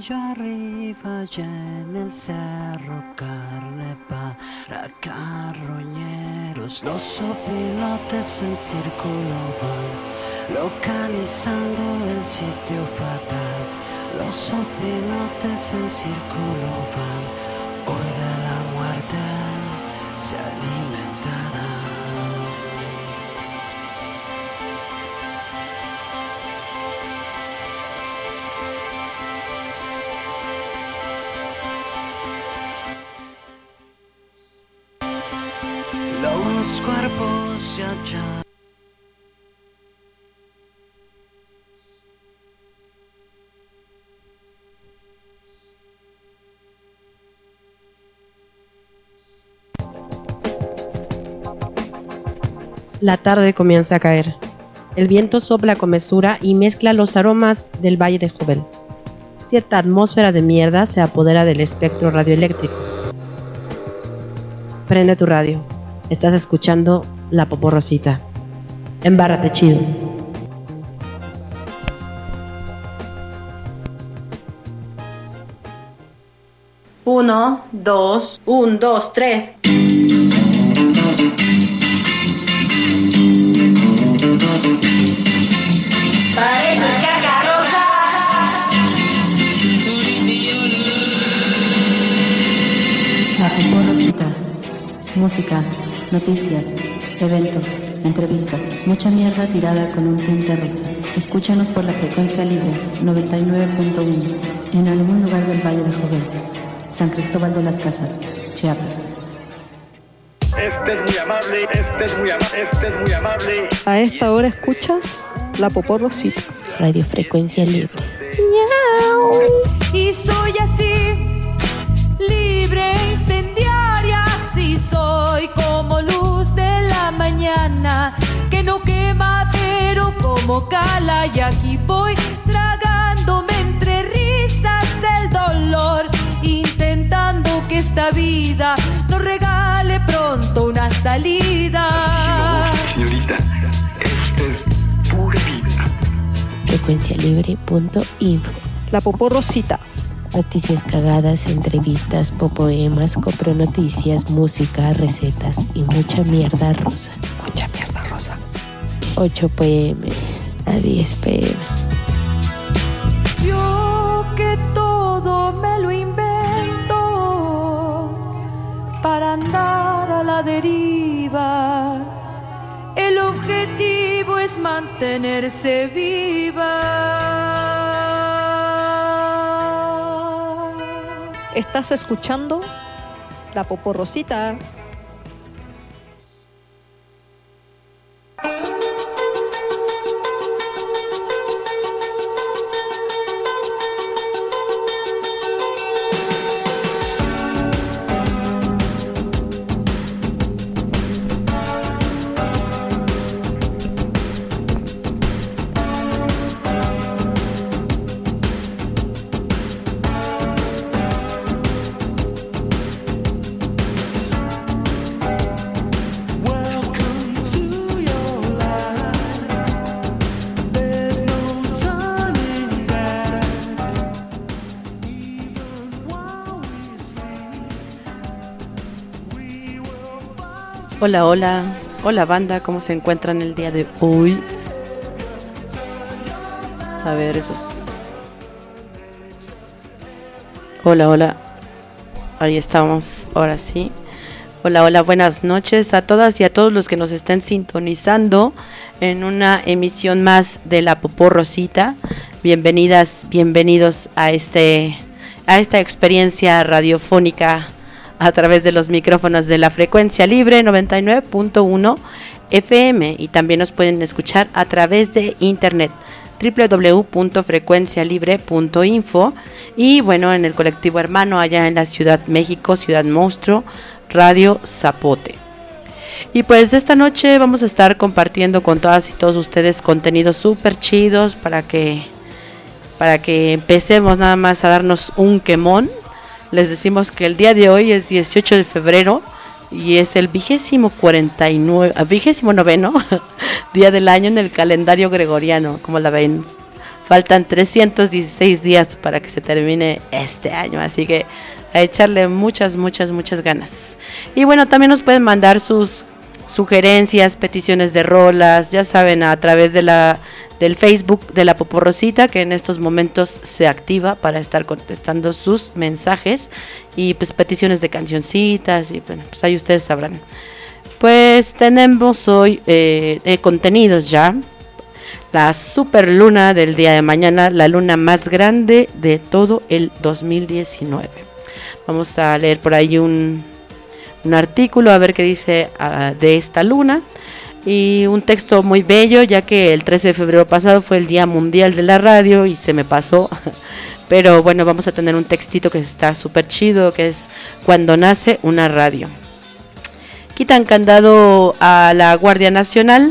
allá arriba, allá en el cerro, carne para carroñeros. Los sopilotes en círculo van, localizando el sitio fatal. Los sopilotes en círculo van, hoy de la muerte se alimentarán. Los cuerpos ya ya. La tarde comienza a caer. El viento sopla con mesura y mezcla los aromas del Valle de Jovel. Cierta atmósfera de mierda se apodera del espectro radioeléctrico. Prende tu radio. Estás escuchando La Poporrosita. Embárrate chido. Uno, dos, un, dos, tres. La Poporrosita. Música, noticias, eventos, entrevistas, mucha mierda tirada con un tinte rosa. Escúchanos por la frecuencia libre 99.1 en algún lugar del Valle de Jovel, San Cristóbal de las Casas, Chiapas. Este es muy amable, este es muy amable. A esta hora escuchas La Poporrosita. Radiofrecuencia libre. ¡Miau! Y soy así, libre, incendiaria, sí soy como luz de la mañana, que no quema pero como cala, y aquí voy tragándome entre risas el dolor, intentando que esta vida nos regale pronto una salida. Señorita, esto es pura vida. Frecuencialibre.info. La Poporrosita. Noticias cagadas, entrevistas, poemas, copronoticias, música, recetas y mucha mierda rosa. Mucha mierda rosa. 8 pm a 10 pm. Yo que todo me lo invento para andar a la deriva. El objetivo es mantenerse viva. Estás escuchando La Poporrosita. Hola, hola, hola banda, ¿cómo se encuentran el día de hoy? A ver, esos. Hola, hola, ahí estamos, ahora sí. Hola, hola, buenas noches a todas y a todos los que nos estén sintonizando en una emisión más de La Poporrosita. Bienvenidas, bienvenidos a esta experiencia radiofónica a través de los micrófonos de la frecuencia libre 99.1 FM, y también nos pueden escuchar a través de internet www.frecuencialibre.info, y bueno, en el colectivo hermano allá en la Ciudad México, Ciudad Monstruo, Radio Zapote. Y pues esta noche vamos a estar compartiendo con todas y todos ustedes contenidos súper chidos para que empecemos nada más a darnos un quemón. Les decimos que el día de hoy es 18 de febrero y es el 29º día del año en el calendario gregoriano. ¿Cómo la ven? faltan 316 días para que se termine este año, así que a echarle muchas ganas. Y bueno, también nos pueden mandar sus sugerencias, peticiones de rolas, ya saben, a través del Facebook de La Poporrosita, que en estos momentos se activa para estar contestando sus mensajes y pues peticiones de cancioncitas y bueno, pues ahí ustedes sabrán. Pues tenemos hoy contenidos ya. La super luna del día de mañana, la luna más grande de todo el 2019. Vamos a leer por ahí un artículo a ver qué dice de esta luna. Y un texto muy bello, ya que el 13 de febrero pasado fue el Día Mundial de la Radio y se me pasó. Pero bueno, vamos a tener un textito que está súper chido, que es Cuando nace una radio. Quitan candado a la Guardia Nacional.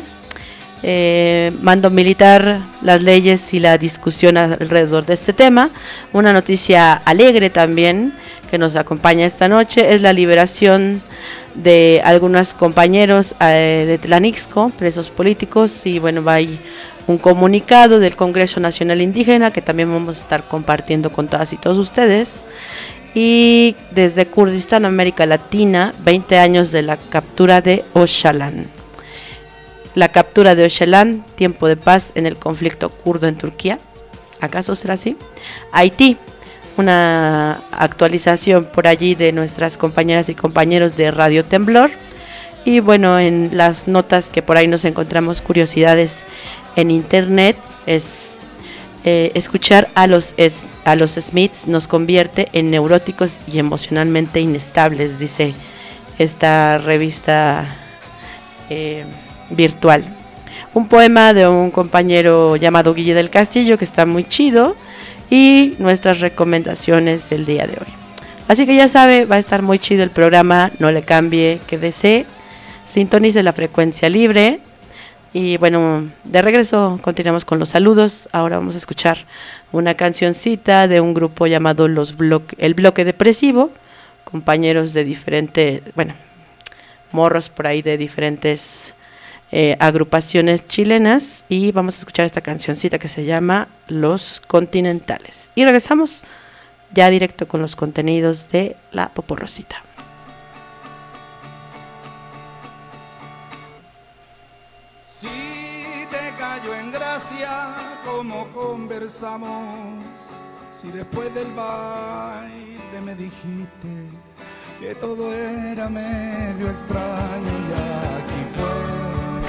Mando militar, las leyes y la discusión alrededor de este tema. Una noticia alegre también que nos acompaña esta noche es la liberación de algunos compañeros de Tlanixco, presos políticos, y bueno, va ahí un comunicado del Congreso Nacional Indígena que también vamos a estar compartiendo con todas y todos ustedes. Y desde Kurdistán, América Latina, 20 años de la captura de Öcalan. La captura de Öcalan, tiempo de paz en el conflicto kurdo en Turquía. ¿Acaso será así? Haití, una actualización por allí de nuestras compañeras y compañeros de Radio Temblor. Y bueno, en las notas que por ahí nos encontramos, curiosidades en internet, es escuchar a los Smiths nos convierte en neuróticos y emocionalmente inestables, dice esta revista virtual. Un poema de un compañero llamado Guille del Castillo que está muy chido, y nuestras recomendaciones del día de hoy. Así que ya sabe, va a estar muy chido el programa, no le cambie, quédese, sintonice la frecuencia libre. Y bueno, de regreso continuamos con los saludos. Ahora vamos a escuchar una cancioncita de un grupo llamado El Bloque Depresivo, compañeros de diferentes, bueno, morros por ahí de diferentes agrupaciones chilenas, y vamos a escuchar esta cancioncita que se llama Los Continentales. Y regresamos ya directo con los contenidos de La Poporrosita. Si te cayó en gracia como conversamos, si después del baile me dijiste que todo era medio extraño, y aquí fue.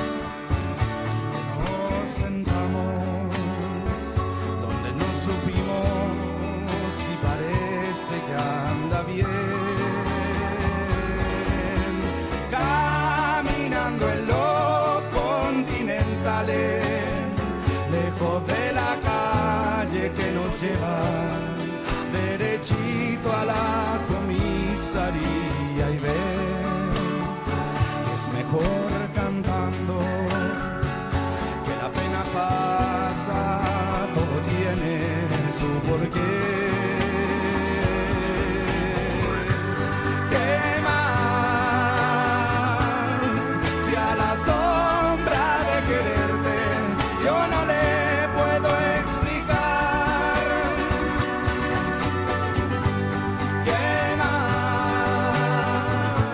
Nos sentamos donde no supimos si parece que anda bien, caminando en los continentales, lejos de la calle que nos lleva derechito a la comisaría, y ves, es mejor cantando, que la pena pasa, todo tiene su porqué. ¿Qué más? Si a la sombra de quererte yo no le puedo explicar. ¿Qué más?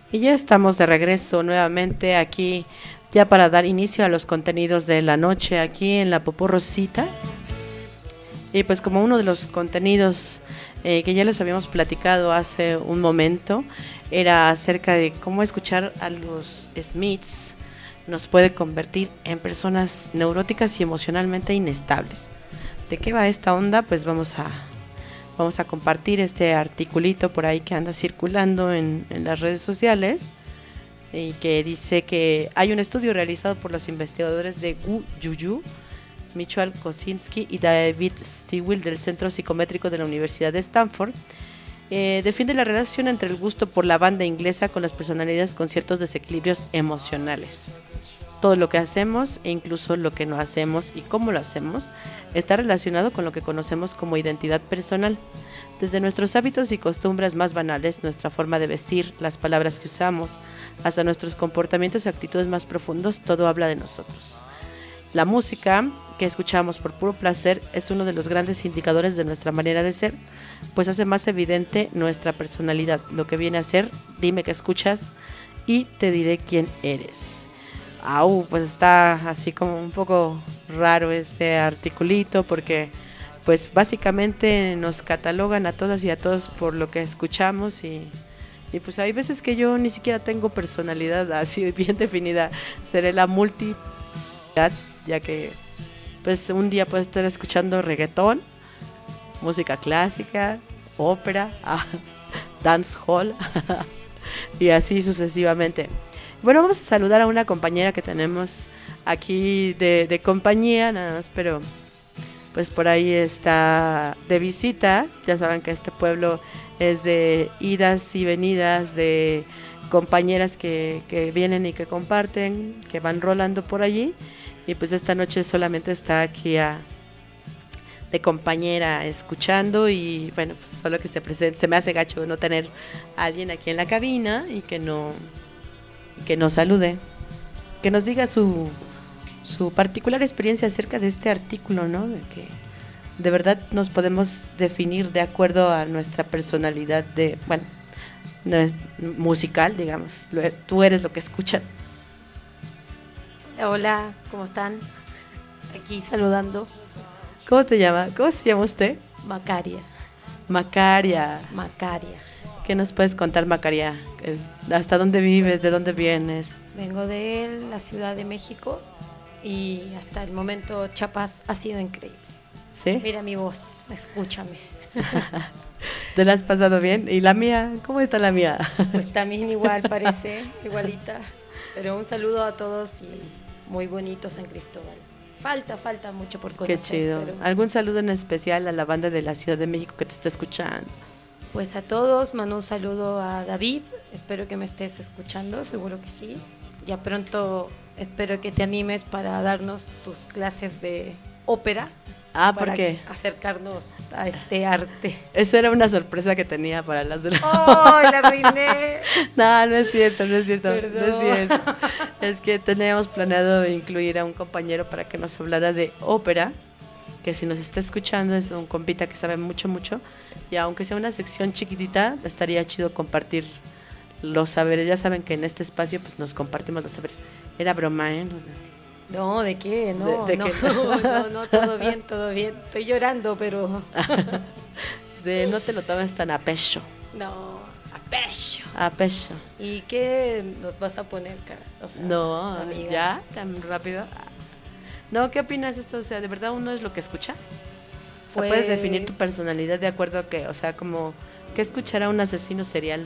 Y ya estamos de regreso nuevamente aquí, ya para dar inicio a los contenidos de la noche aquí en la Popó Rosita. Y pues como uno de los contenidos que ya les habíamos platicado hace un momento, era acerca de cómo escuchar a los Smiths nos puede convertir en personas neuróticas y emocionalmente inestables. ¿De qué va esta onda? Pues vamos a compartir este articulito por ahí que anda circulando en las redes sociales y que dice que hay un estudio realizado por los investigadores de Wu Yuyu, Michael Kosinski y David Stewart del Centro Psicométrico de la Universidad de Stanford. Defiende la relación entre el gusto por la banda inglesa con las personalidades con ciertos desequilibrios emocionales. Todo lo que hacemos e incluso lo que no hacemos y cómo lo hacemos está relacionado con lo que conocemos como identidad personal. Desde nuestros hábitos y costumbres más banales, nuestra forma de vestir, las palabras que usamos, hasta nuestros comportamientos y actitudes más profundos, todo habla de nosotros. La música que escuchamos por puro placer es uno de los grandes indicadores de nuestra manera de ser, pues hace más evidente nuestra personalidad, lo que viene a ser, dime qué escuchas y te diré quién eres. Pues está así como un poco raro este articulito porque pues básicamente nos catalogan a todas y a todos por lo que escuchamos y pues hay veces que yo ni siquiera tengo personalidad así bien definida. Seré la multidad, ya que pues un día puedo estar escuchando reggaetón, música clásica, ópera, dancehall y así sucesivamente. Bueno, vamos a saludar a una compañera que tenemos aquí de compañía, nada más, pero pues por ahí está de visita. Ya saben que este pueblo es de idas y venidas, de compañeras que vienen y que comparten, que van rolando por allí. Y pues esta noche solamente está aquí de compañera escuchando y bueno, pues solo que se presente. Se me hace gacho no tener a alguien aquí en la cabina y que nos salude, que nos diga su particular experiencia acerca de este artículo, ¿no? De que de verdad nos podemos definir de acuerdo a nuestra personalidad no es musical, digamos. Tú eres lo que escuchas. Hola, ¿cómo están? Aquí saludando. ¿Cómo te llama? ¿Cómo se llama usted? Macaria. Macaria. ¿Qué nos puedes contar, Macaria? ¿Hasta dónde vives? ¿De dónde vienes? Vengo de la Ciudad de México y hasta el momento Chiapas ha sido increíble. ¿Sí? Mira mi voz, escúchame. ¿Te la has pasado bien? ¿Y la mía? ¿Cómo está la mía? Pues también igual, parece, igualita. Pero un saludo a todos y muy bonitos en Cristóbal. Falta mucho por conocer. Qué chido. Pero... ¿Algún saludo en especial a la banda de la Ciudad de México que te está escuchando? Pues a todos, mando un saludo a David, espero que me estés escuchando, seguro que sí. Ya pronto espero que te animes para darnos tus clases de ópera. ¿Por qué? Acercarnos a este arte. Esa era una sorpresa que tenía para las de la... ¡Oh, la arruiné! No es cierto. Perdón. No es cierto. Es que teníamos planeado incluir a un compañero para que nos hablara de ópera, que si nos está escuchando es un compita que sabe mucho, y aunque sea una sección chiquitita, estaría chido compartir los saberes. Ya saben que en este espacio pues nos compartimos los saberes. Era broma, ¿eh? No, ¿de qué? No, no, todo bien. Estoy llorando, pero... No te lo tomes tan a pecho. No, a pecho. A pecho. ¿Y qué nos vas a poner, cara? O sea, no, amiga. ¿Ya? ¿Tan rápido? No, ¿qué opinas de esto? O sea, ¿de verdad uno es lo que escucha? O sea, ¿puedes definir tu personalidad de acuerdo a qué? O sea, como, ¿qué escuchará un asesino serial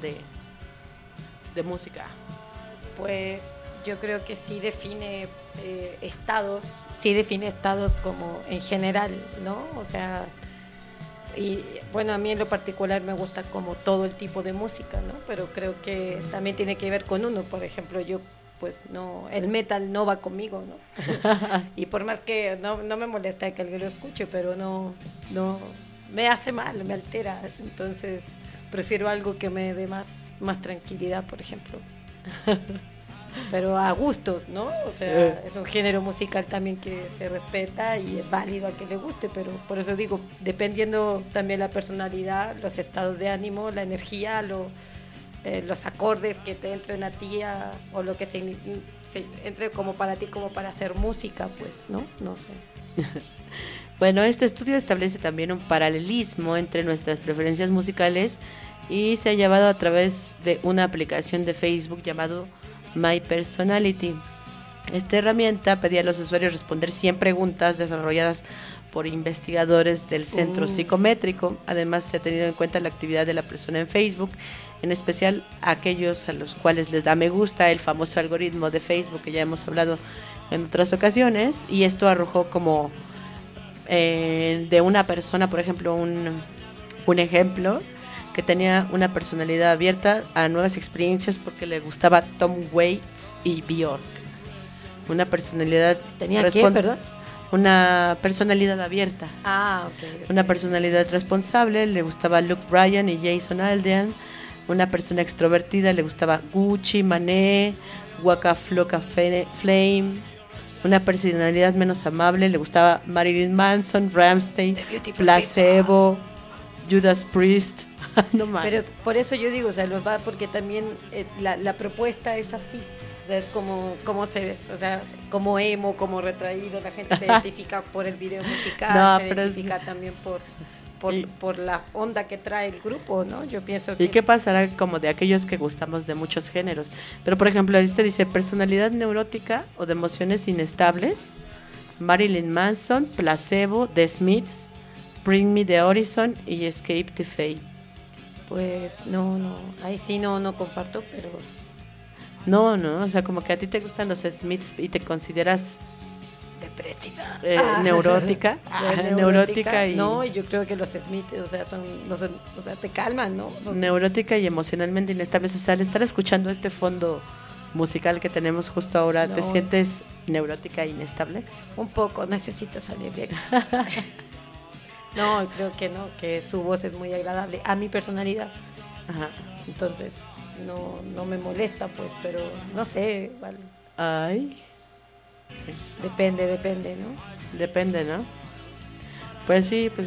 de música? Pues yo creo que sí define estados como en general, ¿no? O sea, y bueno, a mí en lo particular me gusta como todo el tipo de música, ¿no? Pero creo que también tiene que ver con uno. Por ejemplo, yo pues no, el metal no va conmigo, ¿no? Y por más que no me molesta que alguien lo escuche, pero no me hace mal, me altera. Entonces prefiero algo que me dé más tranquilidad, por ejemplo. Pero a gustos, ¿no? O sea, es un género musical también que se respeta y es válido a que le guste, pero por eso digo, dependiendo también la personalidad, los estados de ánimo, la energía, los acordes que te entren a ti o lo que se entre como para ti, como para hacer música, pues, ¿no? No sé. Bueno, este estudio establece también un paralelismo entre nuestras preferencias musicales y se ha llevado a través de una aplicación de Facebook llamado My Personality. Esta herramienta pedía a los usuarios responder 100 preguntas desarrolladas por investigadores del Centro Psicométrico. Además, se ha tenido en cuenta la actividad de la persona en Facebook, en especial aquellos a los cuales les da me gusta, el famoso algoritmo de Facebook que ya hemos hablado en otras ocasiones, y esto arrojó como de una persona, por ejemplo, un ejemplo, que tenía una personalidad abierta a nuevas experiencias porque le gustaba Tom Waits y Björk. Una personalidad... ¿Tenía qué, perdón? Una personalidad abierta. Ah, ok. Una personalidad responsable, le gustaba Luke Bryan y Jason Aldean. Una persona extrovertida, le gustaba Gucci, Mané, Waka Flocka Flame. Una personalidad menos amable, le gustaba Marilyn Manson, Rammstein, Placebo, Judas Priest. No mames. Pero por eso yo digo, o sea, los va porque también la propuesta es así. O sea, es como se ve, o sea, como emo, como retraído, la gente se identifica por el video musical, se identifica también por la onda que trae el grupo, ¿no? Yo pienso que... ¿Y qué pasará como de aquellos que gustamos de muchos géneros? Pero, por ejemplo, este dice personalidad neurótica o de emociones inestables, Marilyn Manson, Placebo, The Smiths, Bring Me the Horizon y Escape the Fate. Pues no, ahí sí no comparto, pero... No, o sea, como que a ti te gustan los Smiths y te consideras depresiva, neurótica, neurótica y... No, yo creo que los Smiths, o sea, te calman, ¿no? Neurótica y emocionalmente inestables, o sea, al estar escuchando este fondo musical que tenemos justo ahora, ¿te sientes neurótica e inestable? Un poco, necesito salir de aquí. No, creo que no, que su voz es muy agradable a mi personalidad. Ajá. Entonces... No me molesta, pues, pero no sé, vale. Ay. Depende, ¿no? Depende, ¿no? Pues sí, pues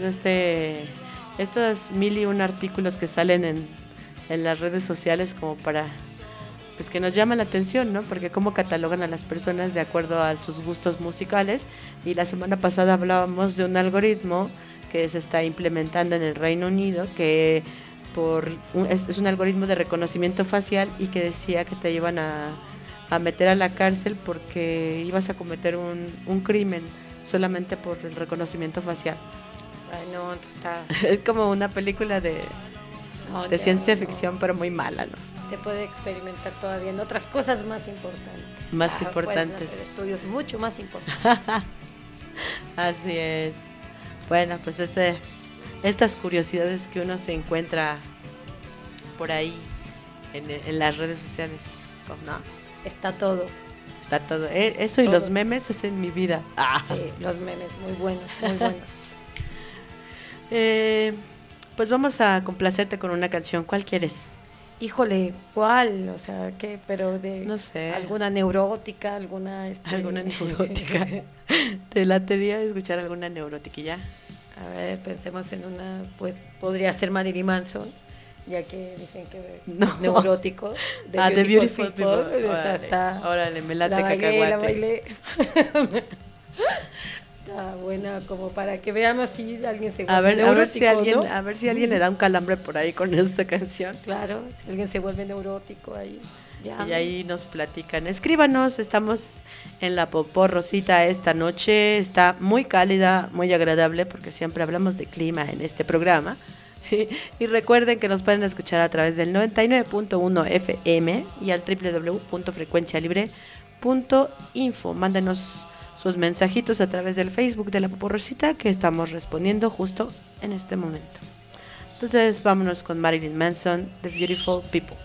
estos 1001 artículos que salen en las redes sociales como para, pues que nos llama la atención, ¿no? Porque cómo catalogan a las personas de acuerdo a sus gustos musicales. Y la semana pasada hablábamos de un algoritmo que se está implementando en el Reino Unido, que es un algoritmo de reconocimiento facial y que decía que te iban a meter a la cárcel porque ibas a cometer un crimen solamente por el reconocimiento facial. Ay, no, está... Es como una película de ciencia ficción, pero muy mala, ¿no? Se puede experimentar todavía en otras cosas más importantes. Más importantes. Pueden hacer estudios mucho más importantes. Así es. Bueno, pues estas curiosidades que uno se encuentra por ahí en las redes sociales, pues no. Está todo. Eso y todo. Los memes es en mi vida. Sí, los memes, muy buenos, muy buenos. Pues vamos a complacerte con una canción. ¿Cuál quieres? Híjole, ¿cuál? O sea, ¿qué? Pero no sé. ¿Alguna neurótica? ¿Alguna neurótica? ¿Te latería escuchar alguna neurótica? A ver, pensemos en una, pues podría ser Marilyn Manson, ya que dicen que es neurótico. The Beautiful People. Órale, me late cacahuate. La bailé. Está buena como para que veamos si alguien se vuelve neurótico. A ver si alguien le da un calambre por ahí con esta canción. Claro, si alguien se vuelve neurótico ahí. Y ahí nos platican. Escríbanos, estamos en la Popó Rosita esta noche. Está muy cálida, muy agradable, porque siempre hablamos de clima en este programa. Y recuerden que nos pueden escuchar a través del 99.1 FM y al www.frecuencialibre.info. Mándenos sus mensajitos a través del Facebook de la Popó Rosita, que estamos respondiendo justo en este momento. Entonces vámonos con Marilyn Manson, The Beautiful People.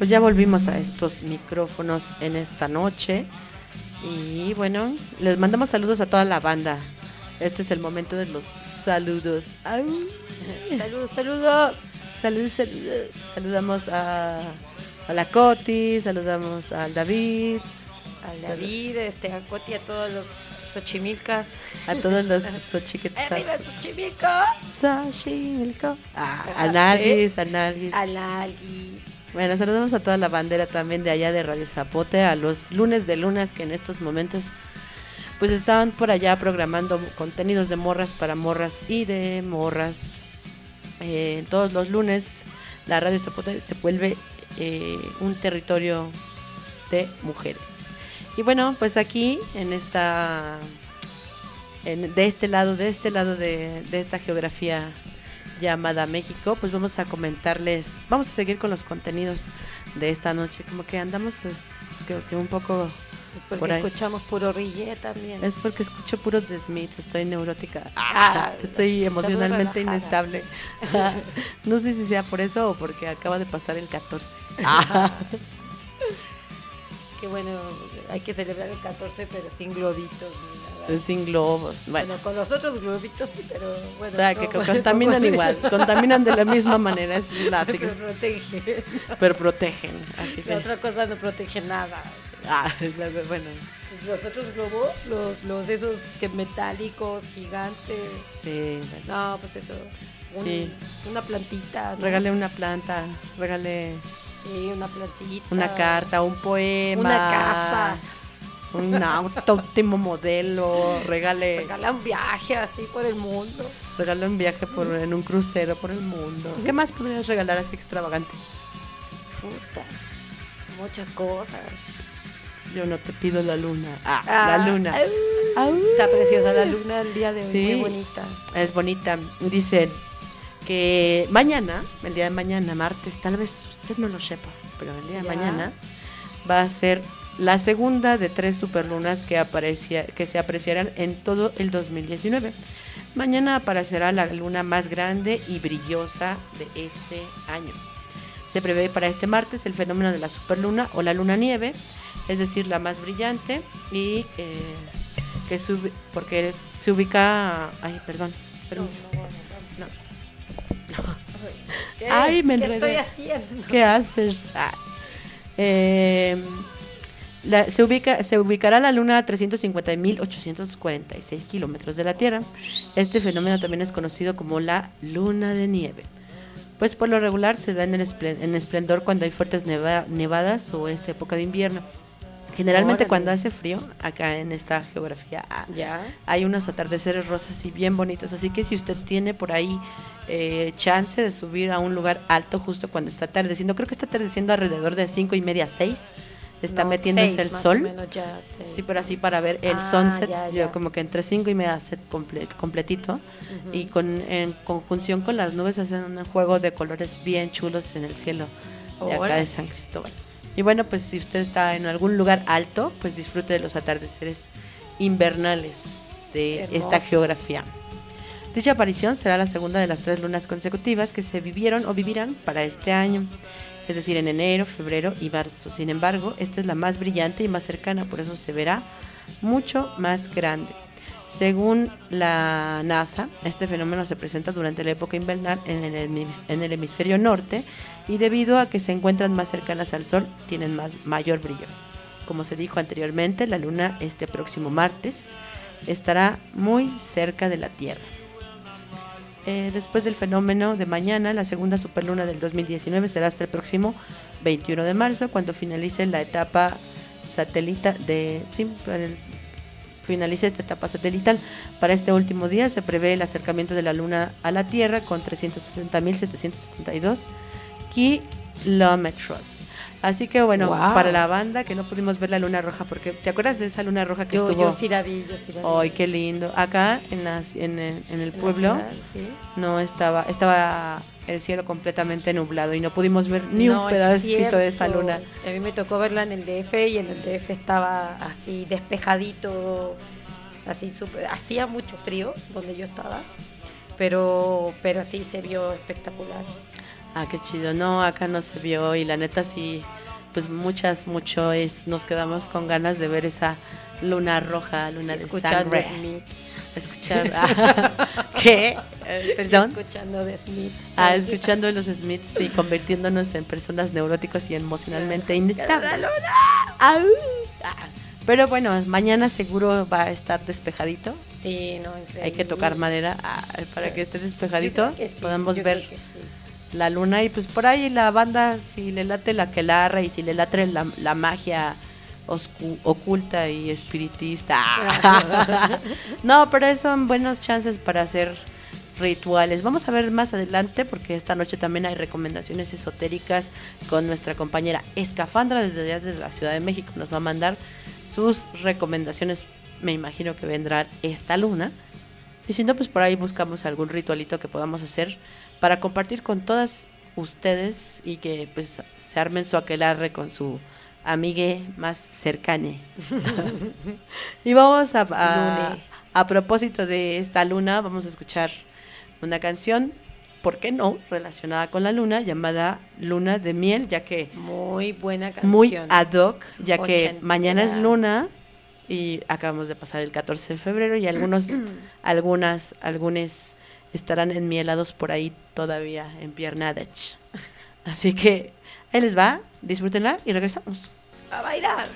pues ya volvimos a estos micrófonos en esta noche. Y bueno, les mandamos saludos a toda la banda. Este es el momento de los saludos. ¡Au! Saludos, saludos. Saludos. Saludamos a la Coti, saludamos al David. Al David, a Coti, a todos los Xochimilcas. A todos los Xochiquetzal. ¡Arriba Xochimilco! Xochimilco. A Nalguis, a Nalguis. A Nalguis. Bueno, saludamos a toda la bandera también de allá de Radio Zapote, a los lunes de lunas que en estos momentos pues estaban por allá programando contenidos de morras para morras y de morras. Todos los lunes la Radio Zapote se vuelve un territorio de mujeres. Y bueno, pues aquí en de este lado de esta geografía llamada México, pues vamos a comentarles, vamos a seguir con los contenidos de esta noche, como que andamos creo que un poco porque por ahí. Escuchamos puro Rillet también. Es porque escucho puros de Smiths, estoy neurótica, estoy estamos emocionalmente relajadas. inestable. No sé si sea por eso o porque acaba de pasar el 14. Qué bueno, hay que celebrar el 14 pero sin globitos ni nada. Sin globos. Bueno, con los otros globitos sí, pero bueno. O sea, que contaminan igual, contaminan de la misma manera, es látex. Pero protegen. Pero protegen. Así que La otra cosa no protege nada. bueno. Los otros globos, los esos que metálicos, gigantes. Sí. No, pues eso. Sí. Una plantita. ¿no? Regale una planta, regale Sí, una plantita. una carta, un poema. Una casa. Un auto último modelo, regale un viaje así por el mundo. regale un viaje en un crucero por el mundo. ¿Qué más podrías regalar así extravagante? Puta, muchas cosas. Yo no te pido la luna. La luna. Está preciosa la luna el día de hoy, Sí. muy bonita. Es bonita. Dicen que mañana, el día de mañana, martes, tal vez usted no lo sepa, pero el día de Ya. mañana va a ser la segunda de 3 superlunas que se apreciarán en todo el 2019. Mañana aparecerá la luna más grande y brillosa de este año. Se prevé para este martes el fenómeno de la superluna o la luna nieve, es decir, la más brillante y porque se ubica... Ay, perdón, permiso. No. ¿Qué? Ay, me ¿Qué enredé. estoy haciendo? ¿Qué haces? Se ubicará la luna a 350.846 kilómetros de la Tierra. Este fenómeno también es conocido como la luna de nieve. Pues por lo regular se da en esplendor cuando hay fuertes nevadas o es época de invierno. Generalmente Órale. cuando hace frío, acá en esta geografía, Ya. hay unos atardeceres rosas y bien bonitos. Así que si usted tiene por ahí chance de subir a un lugar alto justo cuando está atardeciendo, creo que está atardeciendo alrededor de 5:30, 6, está No, metiéndose 6 el más sol. o menos ya, 6. Sí, pero así para ver el Ah, sunset, ya, yo ya. como que entre 5:30 set completito. Y en conjunción con las nubes hacen un juego de colores bien chulos en el cielo de acá Órale. de San Cristóbal. Y bueno, pues si usted está en algún lugar alto, pues disfrute de los atardeceres invernales de Hermoso. esta geografía. Dicha aparición será la segunda de las 3 lunas consecutivas que se vivieron o vivirán para este año, es decir, en enero, febrero y marzo. Sin embargo, esta es la más brillante y más cercana, por eso se verá mucho más grande. Según la NASA, este fenómeno se presenta durante la época invernal en el hemisferio norte y debido a que se encuentran más cercanas al Sol, tienen mayor brillo. Como se dijo anteriormente, la Luna este próximo martes estará muy cerca de la Tierra. Después del fenómeno de mañana, la segunda superluna del 2019 será hasta el próximo 21 de marzo, cuando finalice la etapa satelital finalice esta etapa satelital. Para este último día se prevé el acercamiento de la Luna a la Tierra con 360.772 kilómetros. Así que bueno, Wow. para la banda que no pudimos ver la luna roja, porque ¿te acuerdas de esa luna roja que estuvo? Yo sí la vi, Ay, qué lindo. Acá en el pueblo ¿sí? no estaba el cielo completamente nublado y no pudimos ver ni No, un es pedacito de esa cierto. luna. A mí me tocó verla en el DF y en el DF estaba así despejadito, así hacía mucho frío donde yo estaba, pero sí se vio espectacular. Ah, qué chido. No, acá no se vio y la neta sí, pues nos quedamos con ganas de ver esa luna roja, luna de Escuchando sangre. Smith. Escuchar, ¿qué? Perdón. Escuchando de Smith. Escuchando los Smiths y convirtiéndonos en personas neuróticas y emocionalmente inestables. Au. Pero bueno, mañana seguro va a estar despejadito. Sí, no, increíble. Hay que tocar madera para que esté despejadito. Yo creo que sí, podamos yo ver creo que sí. la luna y pues por ahí la banda, si le late la aquelarre y si le late la magia oculta y espiritista. No, pero son buenos chances para hacer rituales. Vamos a ver más adelante porque esta noche también hay recomendaciones esotéricas con nuestra compañera Escafandra desde allá de la Ciudad de México. Nos va a mandar sus recomendaciones, me imagino que vendrá esta luna. Y si no, pues por ahí buscamos algún ritualito que podamos hacer para compartir con todas ustedes y que pues se armen su aquelarre con su amigue más cercane. Y vamos a propósito de esta luna, vamos a escuchar una canción, ¿por qué no?, relacionada con la luna, llamada Luna de Miel, ya que muy buena canción, muy ad hoc, ya que ochentera. mañana es luna y acabamos de pasar el 14 de febrero y algunos estarán enmielados por ahí todavía empiernadas. Así que ahí les va, disfrútenla y regresamos. A bailar.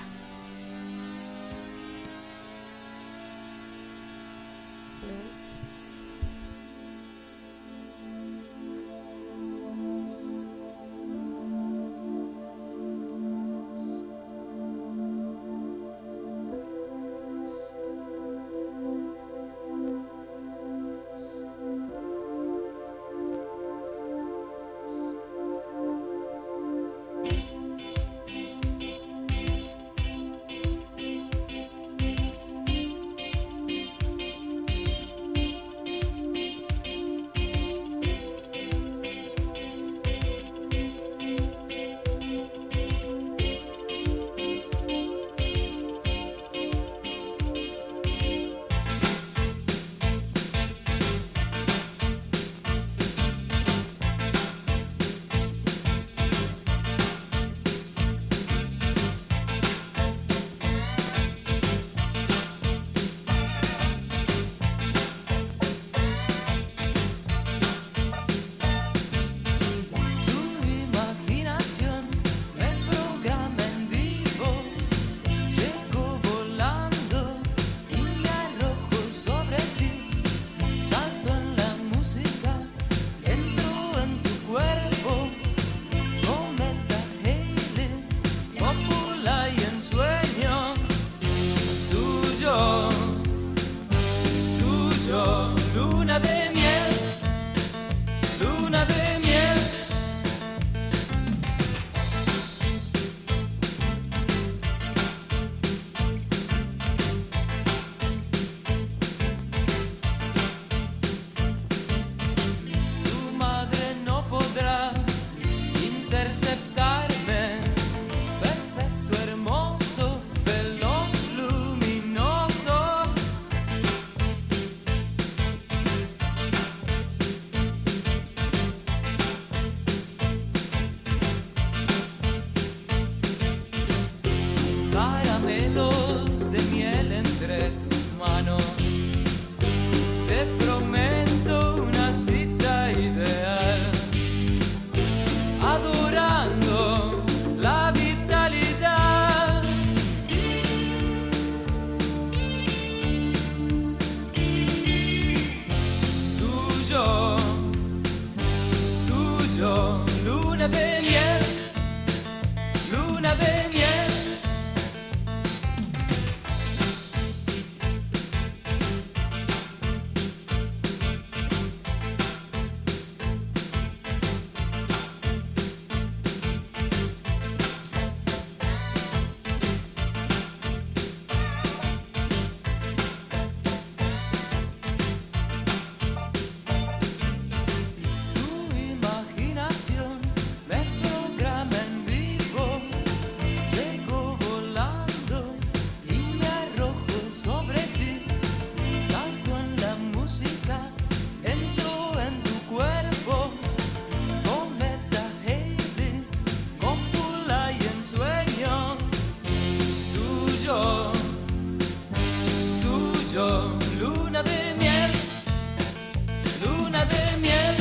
tuyo, luna de miel, luna de miel.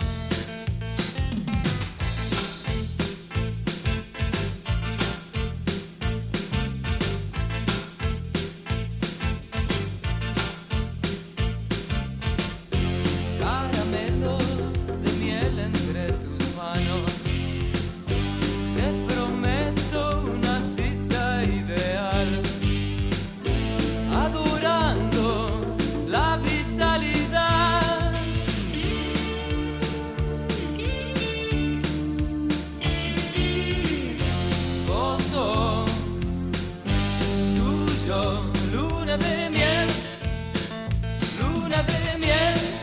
Caramelos de miel entre tus manos, te prometo una cita ideal, adorando la vitalidad. Gozo tuyo, luna de miel, luna de miel.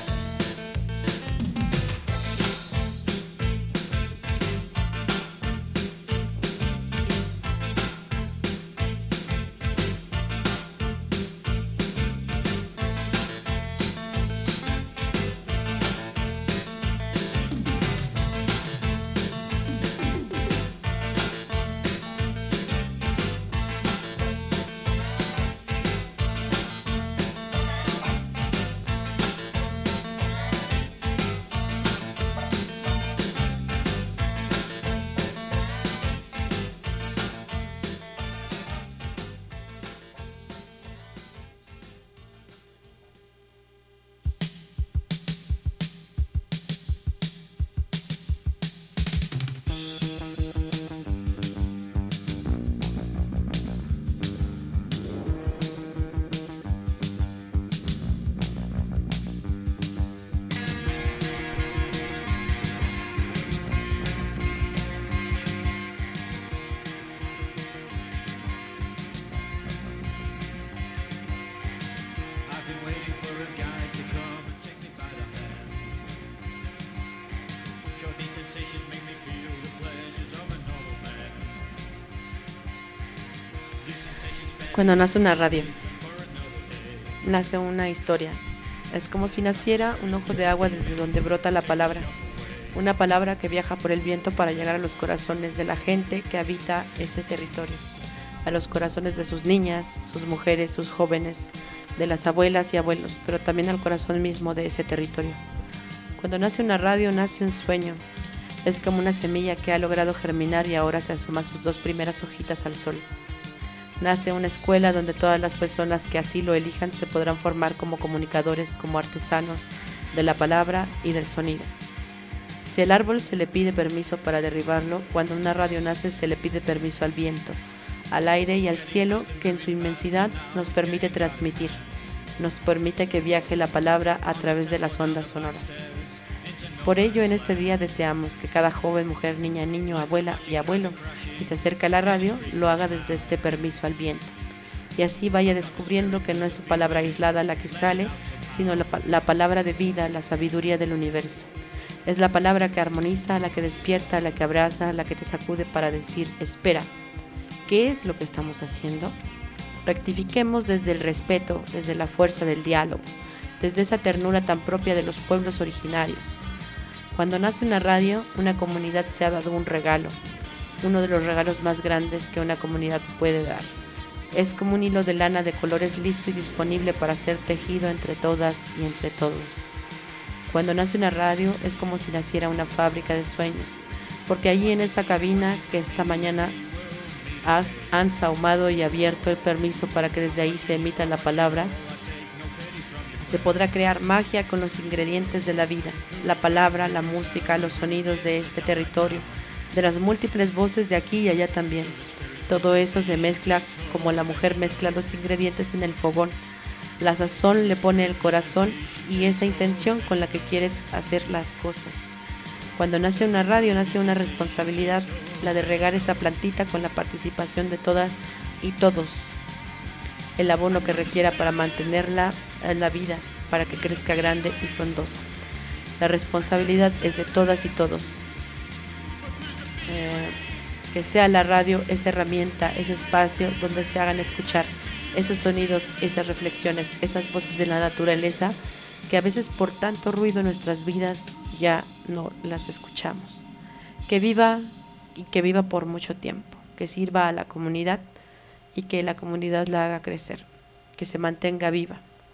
I've been waiting for a guy to come and take me by the hand. Sure, these sensations make me feel the pleasures of a normal man. These sensations span Cuando nace una radio, for another day. nace una historia. Es como si naciera un ojo de agua desde donde brota la palabra. Una palabra que viaja por el viento para llegar a los corazones de la gente que habita ese territorio. A los corazones de sus niñas, sus mujeres, sus jóvenes, de las abuelas y abuelos, pero también al corazón mismo de ese territorio. Cuando nace una radio, nace un sueño. Es como una semilla que ha logrado germinar y ahora se asoma sus 2 primeras hojitas al sol. Nace una escuela donde todas las personas que así lo elijan se podrán formar como comunicadores, como artesanos de la palabra y del sonido. Si al árbol se le pide permiso para derribarlo, cuando una radio nace se le pide permiso al viento, al aire y al cielo, que en su inmensidad nos permite transmitir, nos permite que viaje la palabra a través de las ondas sonoras. Por ello, en este día deseamos que cada joven, mujer, niña, niño, abuela y abuelo que se acerca a la radio lo haga desde este permiso al viento, y así vaya descubriendo que no es su palabra aislada la que sale, sino la palabra de vida, la sabiduría del universo. Es la palabra que armoniza, la que despierta, la que abraza, la que te sacude para decir, espera, ¿qué es lo que estamos haciendo? Rectifiquemos desde el respeto, desde la fuerza del diálogo, desde esa ternura tan propia de los pueblos originarios. Cuando nace una radio, una comunidad se ha dado un regalo, uno de los regalos más grandes que una comunidad puede dar. Es como un hilo de lana de colores listo y disponible para ser tejido entre todas y entre todos. Cuando nace una radio es como si naciera una fábrica de sueños, porque allí en esa cabina que esta mañana han sahumado y abierto el permiso para que desde ahí se emita la palabra, se podrá crear magia con los ingredientes de la vida, la palabra, la música, los sonidos de este territorio, de las múltiples voces de aquí y allá también. Todo eso se mezcla como la mujer mezcla los ingredientes en el fogón. La sazón le pone el corazón y esa intención con la que quieres hacer las cosas. Cuando nace una radio, nace una responsabilidad, la de regar esa plantita con la participación de todas y todos. El abono que requiera para mantenerla en la vida, para que crezca grande y frondosa. La responsabilidad es de todas y todos. Que sea la radio esa herramienta, ese espacio donde se hagan escuchar esos sonidos, esas reflexiones, esas voces de la naturaleza que a veces por tanto ruido en nuestras vidas ya no las escuchamos. Que viva y que viva por mucho tiempo, que sirva a la comunidad y que la comunidad la haga crecer, que se mantenga viva,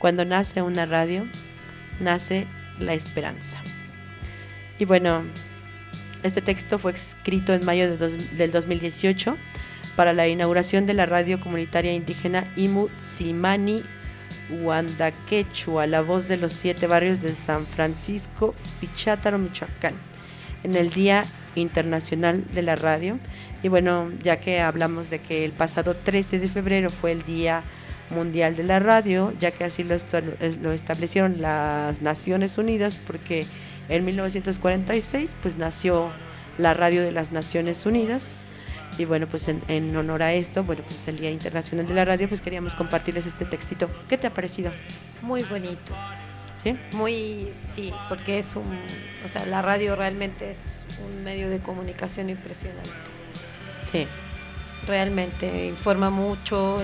Cuando nace una radio, nace la esperanza. Y bueno, este texto fue escrito en mayo del 2018 para la inauguración de la radio comunitaria indígena Imu Tsimani Huandaquechua, la voz de los 7 barrios de San Francisco, Pichátaro, Michoacán, en el Día Internacional de la Radio. Y bueno, ya que hablamos de que el pasado 13 de febrero fue el Día Mundial de la Radio, ya que así lo establecieron las Naciones Unidas, porque en 1946 pues nació la Radio de las Naciones Unidas. Y bueno, pues en honor a esto, bueno, pues el Día Internacional de la Radio, pues queríamos compartirles este textito. ¿Qué te ha parecido? Muy bonito. ¿Sí? Sí, porque o sea, la radio realmente es un medio de comunicación impresionante. Sí. Realmente informa mucho,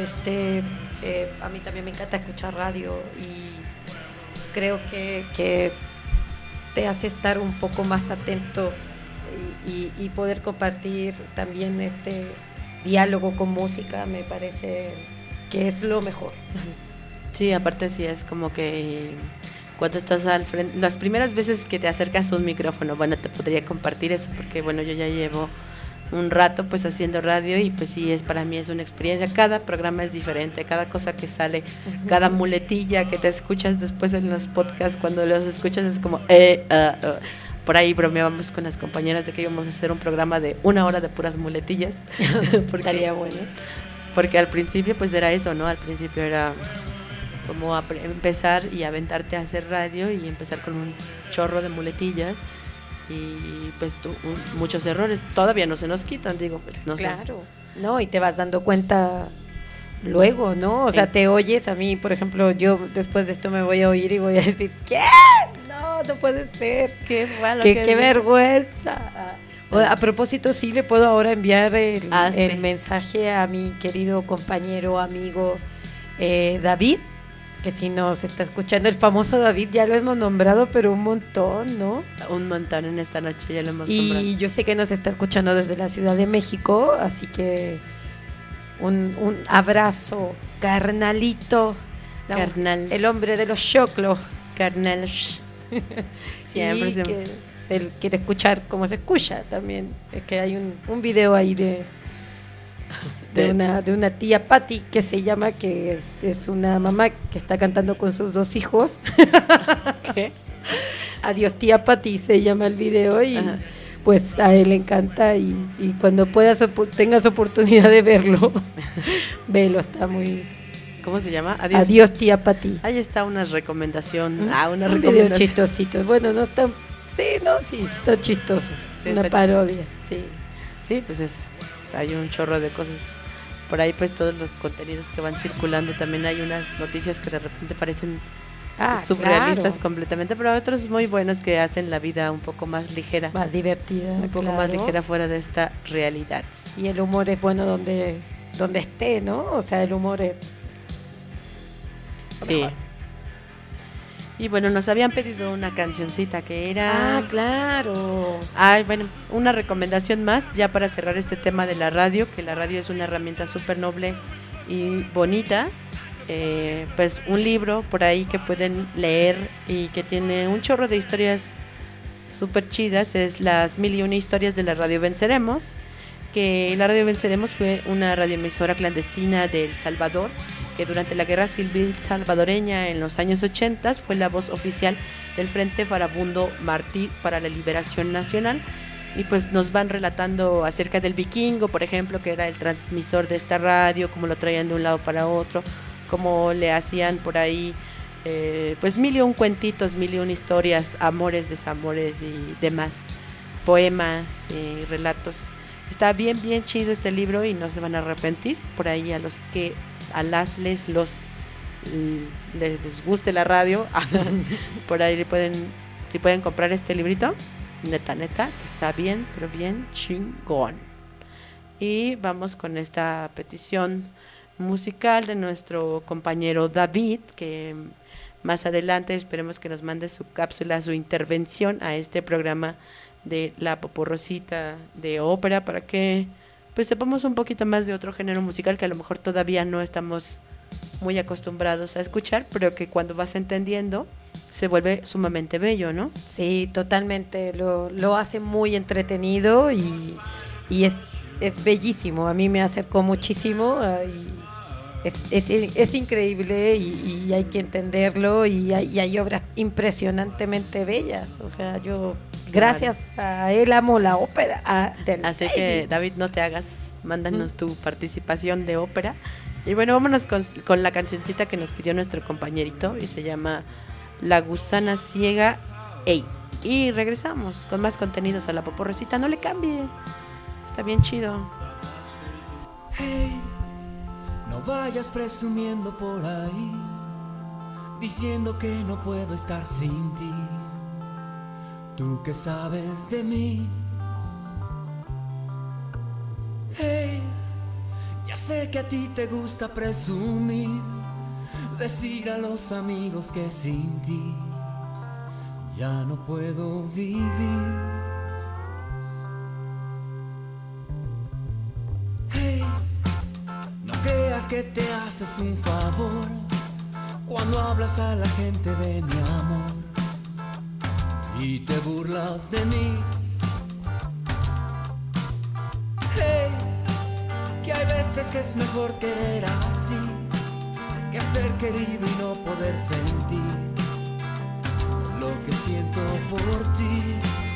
a mí también me encanta escuchar radio y creo que te hace estar un poco más atento y poder compartir también este diálogo con música, me parece que es lo mejor. Sí, aparte sí es como que cuando estás al frente, las primeras veces que te acercas a un micrófono, bueno, te podría compartir eso, porque bueno, yo ya llevo un rato pues haciendo radio y pues sí, para mí es una experiencia. Cada programa es diferente, cada cosa que sale, cada muletilla que te escuchas después en los podcasts, cuando los escuchas es como por ahí bromeábamos con las compañeras de que íbamos a hacer un programa de 1 hora de puras muletillas. Estaría bueno. Porque al principio pues era eso, ¿no? Al principio era como empezar y aventarte a hacer radio y empezar con un chorro de muletillas y pues muchos errores todavía no se nos quitan, digo, pues no claro, sé. No, y te vas dando cuenta luego, ¿no? O sea, te oyes, a mí, por ejemplo, yo después de esto me voy a oír y voy a decir, ¿qué? No puede ser. Qué malo. Qué vergüenza. A propósito, sí le puedo ahora enviar el mensaje a mi querido compañero, amigo David, que si nos está escuchando, el famoso David, ya lo hemos nombrado, pero un montón, ¿no? Un montón en esta noche ya lo hemos nombrado. Y yo sé que nos está escuchando desde la Ciudad de México, así que un abrazo, carnalito. Carnal. El hombre de los choclos. Carnal. Siempre que él quiere escuchar cómo se escucha también. Es que hay un video ahí de una tía Patti que se llama, que es una mamá que está cantando con sus 2 hijos. ¿Qué? Adiós tía Patti se llama el video y pues a él le encanta y cuando tengas oportunidad de verlo, velo, está muy... ¿Cómo se llama? Adiós tía Patti. Ahí está una recomendación. Una recomendación. Video chistosito. Bueno, no está... Sí, está chistoso. Sí, una parodia, sí. Sí, pues hay un chorro de cosas. Por ahí pues todos los contenidos que van circulando, también hay unas noticias que de repente parecen surrealistas completamente, pero otros muy buenos que hacen la vida un poco más ligera. Más divertida. Un poco más ligera fuera de esta realidad. Y el humor es bueno donde esté, ¿no? O sea, el humor es... Sí. Y bueno, nos habían pedido una cancioncita que era... claro. Bueno, una recomendación más, ya para cerrar este tema de la radio, que la radio es una herramienta súper noble y bonita. Pues un libro por ahí que pueden leer y que tiene un chorro de historias súper chidas, es Las 1001 historias de la Radio Venceremos, que la Radio Venceremos fue una radioemisora clandestina de El Salvador, que durante la Guerra Civil salvadoreña en los años 80 fue la voz oficial del Frente Farabundo Martí para la Liberación Nacional. Y pues nos van relatando acerca del Vikingo, por ejemplo, que era el transmisor de esta radio, cómo lo traían de un lado para otro, cómo le hacían por ahí pues 1001 cuentitos, 1001 historias, amores, desamores y demás, poemas y relatos. Está bien chido este libro y no se van a arrepentir. Por ahí a las les guste la radio, por ahí si pueden comprar este librito, neta, que está bien, pero bien chingón. Y vamos con esta petición musical de nuestro compañero David, que más adelante esperemos que nos mande su cápsula, su intervención a este programa de La Poporrosita de ópera, para que pues sepamos un poquito más de otro género musical que a lo mejor todavía no estamos muy acostumbrados a escuchar, pero que cuando vas entendiendo se vuelve sumamente bello, ¿no? Sí, totalmente. Lo hace muy entretenido y es bellísimo. A mí me acercó muchísimo. Es increíble y hay que entenderlo y hay obras impresionantemente bellas. O sea, yo gracias a él amo la ópera. Así que David, no te hagas, mándanos tu participación de ópera. Y bueno, vámonos con la cancioncita que nos pidió nuestro compañerito y se llama La Gusana Ciega. Ey. Y regresamos con más contenidos a la Poporrosita. No le cambie, está bien chido. Hey, no vayas presumiendo por ahí, diciendo que no puedo estar sin ti. Tú que sabes de mí. Hey, ya sé que a ti te gusta presumir, decir a los amigos que sin ti ya no puedo vivir. Hey, no creas que te haces un favor cuando hablas a la gente de mi amor y te burlas de mí. Hey, que hay veces que es mejor querer así que ser querido y no poder sentir lo que siento por ti.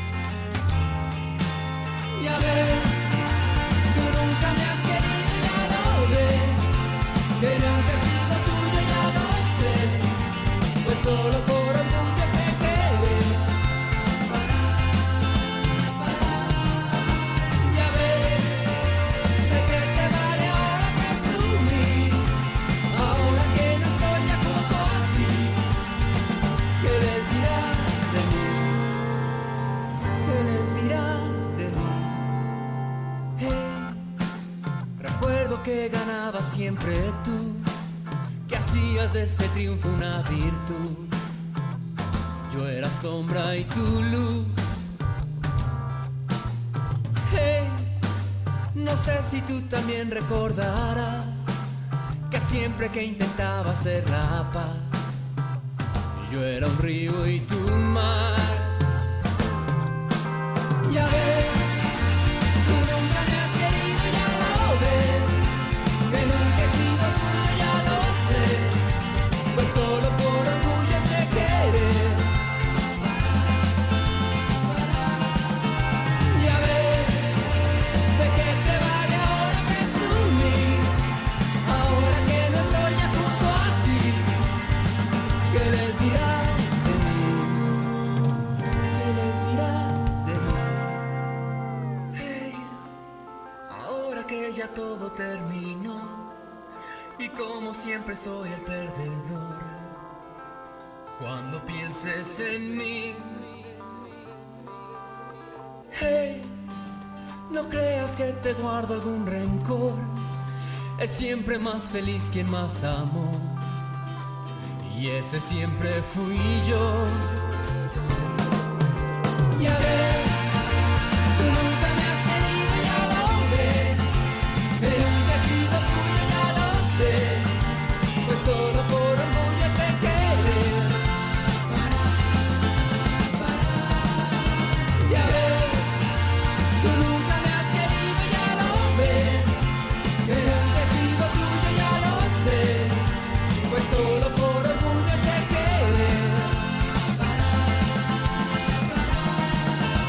Ya ves, tú nunca me has querido, ya lo ves, que nunca he sido tuyo, ya lo sé, pues solo por orgullo sé querer. Ya ves, ¿de qué te vale ahora presumir? Ahora que no estoy ya junto a ti, ¿qué les dirás de mí? ¿Qué les dirás de mí? Hey, recuerdo que ganabas siempre tú, que hacías de ese triunfo una virtud. Yo era sombra y tu luz. Hey, no sé si tú también recordarás que siempre que intentaba hacer la paz, yo era un río y tu mar. Ya ves, tú nunca me has querido, ya lo ves, que nunca he sido tuyo, ya lo sé, pues solo por orgullo sé querer. Ya ves, ¿de qué te vale ahora presumir? Ahora que no estoy ya junto a ti, ¿qué les dirás de mí? ¿Qué les dirás de mí? Hey, ahora que ya todo terminó y como siempre soy el perdedor, cuando pienses en mí. Hey, no creas que te guardo algún rencor, es siempre más feliz quien más amó, y ese siempre fui yo. Ya ves, tú nunca me has querido, ya lo ves, que nunca he sido tuyo, ya lo sé, pues solo por orgullo sé querer. Ya ves, tú nunca me has querido, ya lo ves, que nunca he sido tuyo, ya lo sé, pues solo por orgullo sé querer.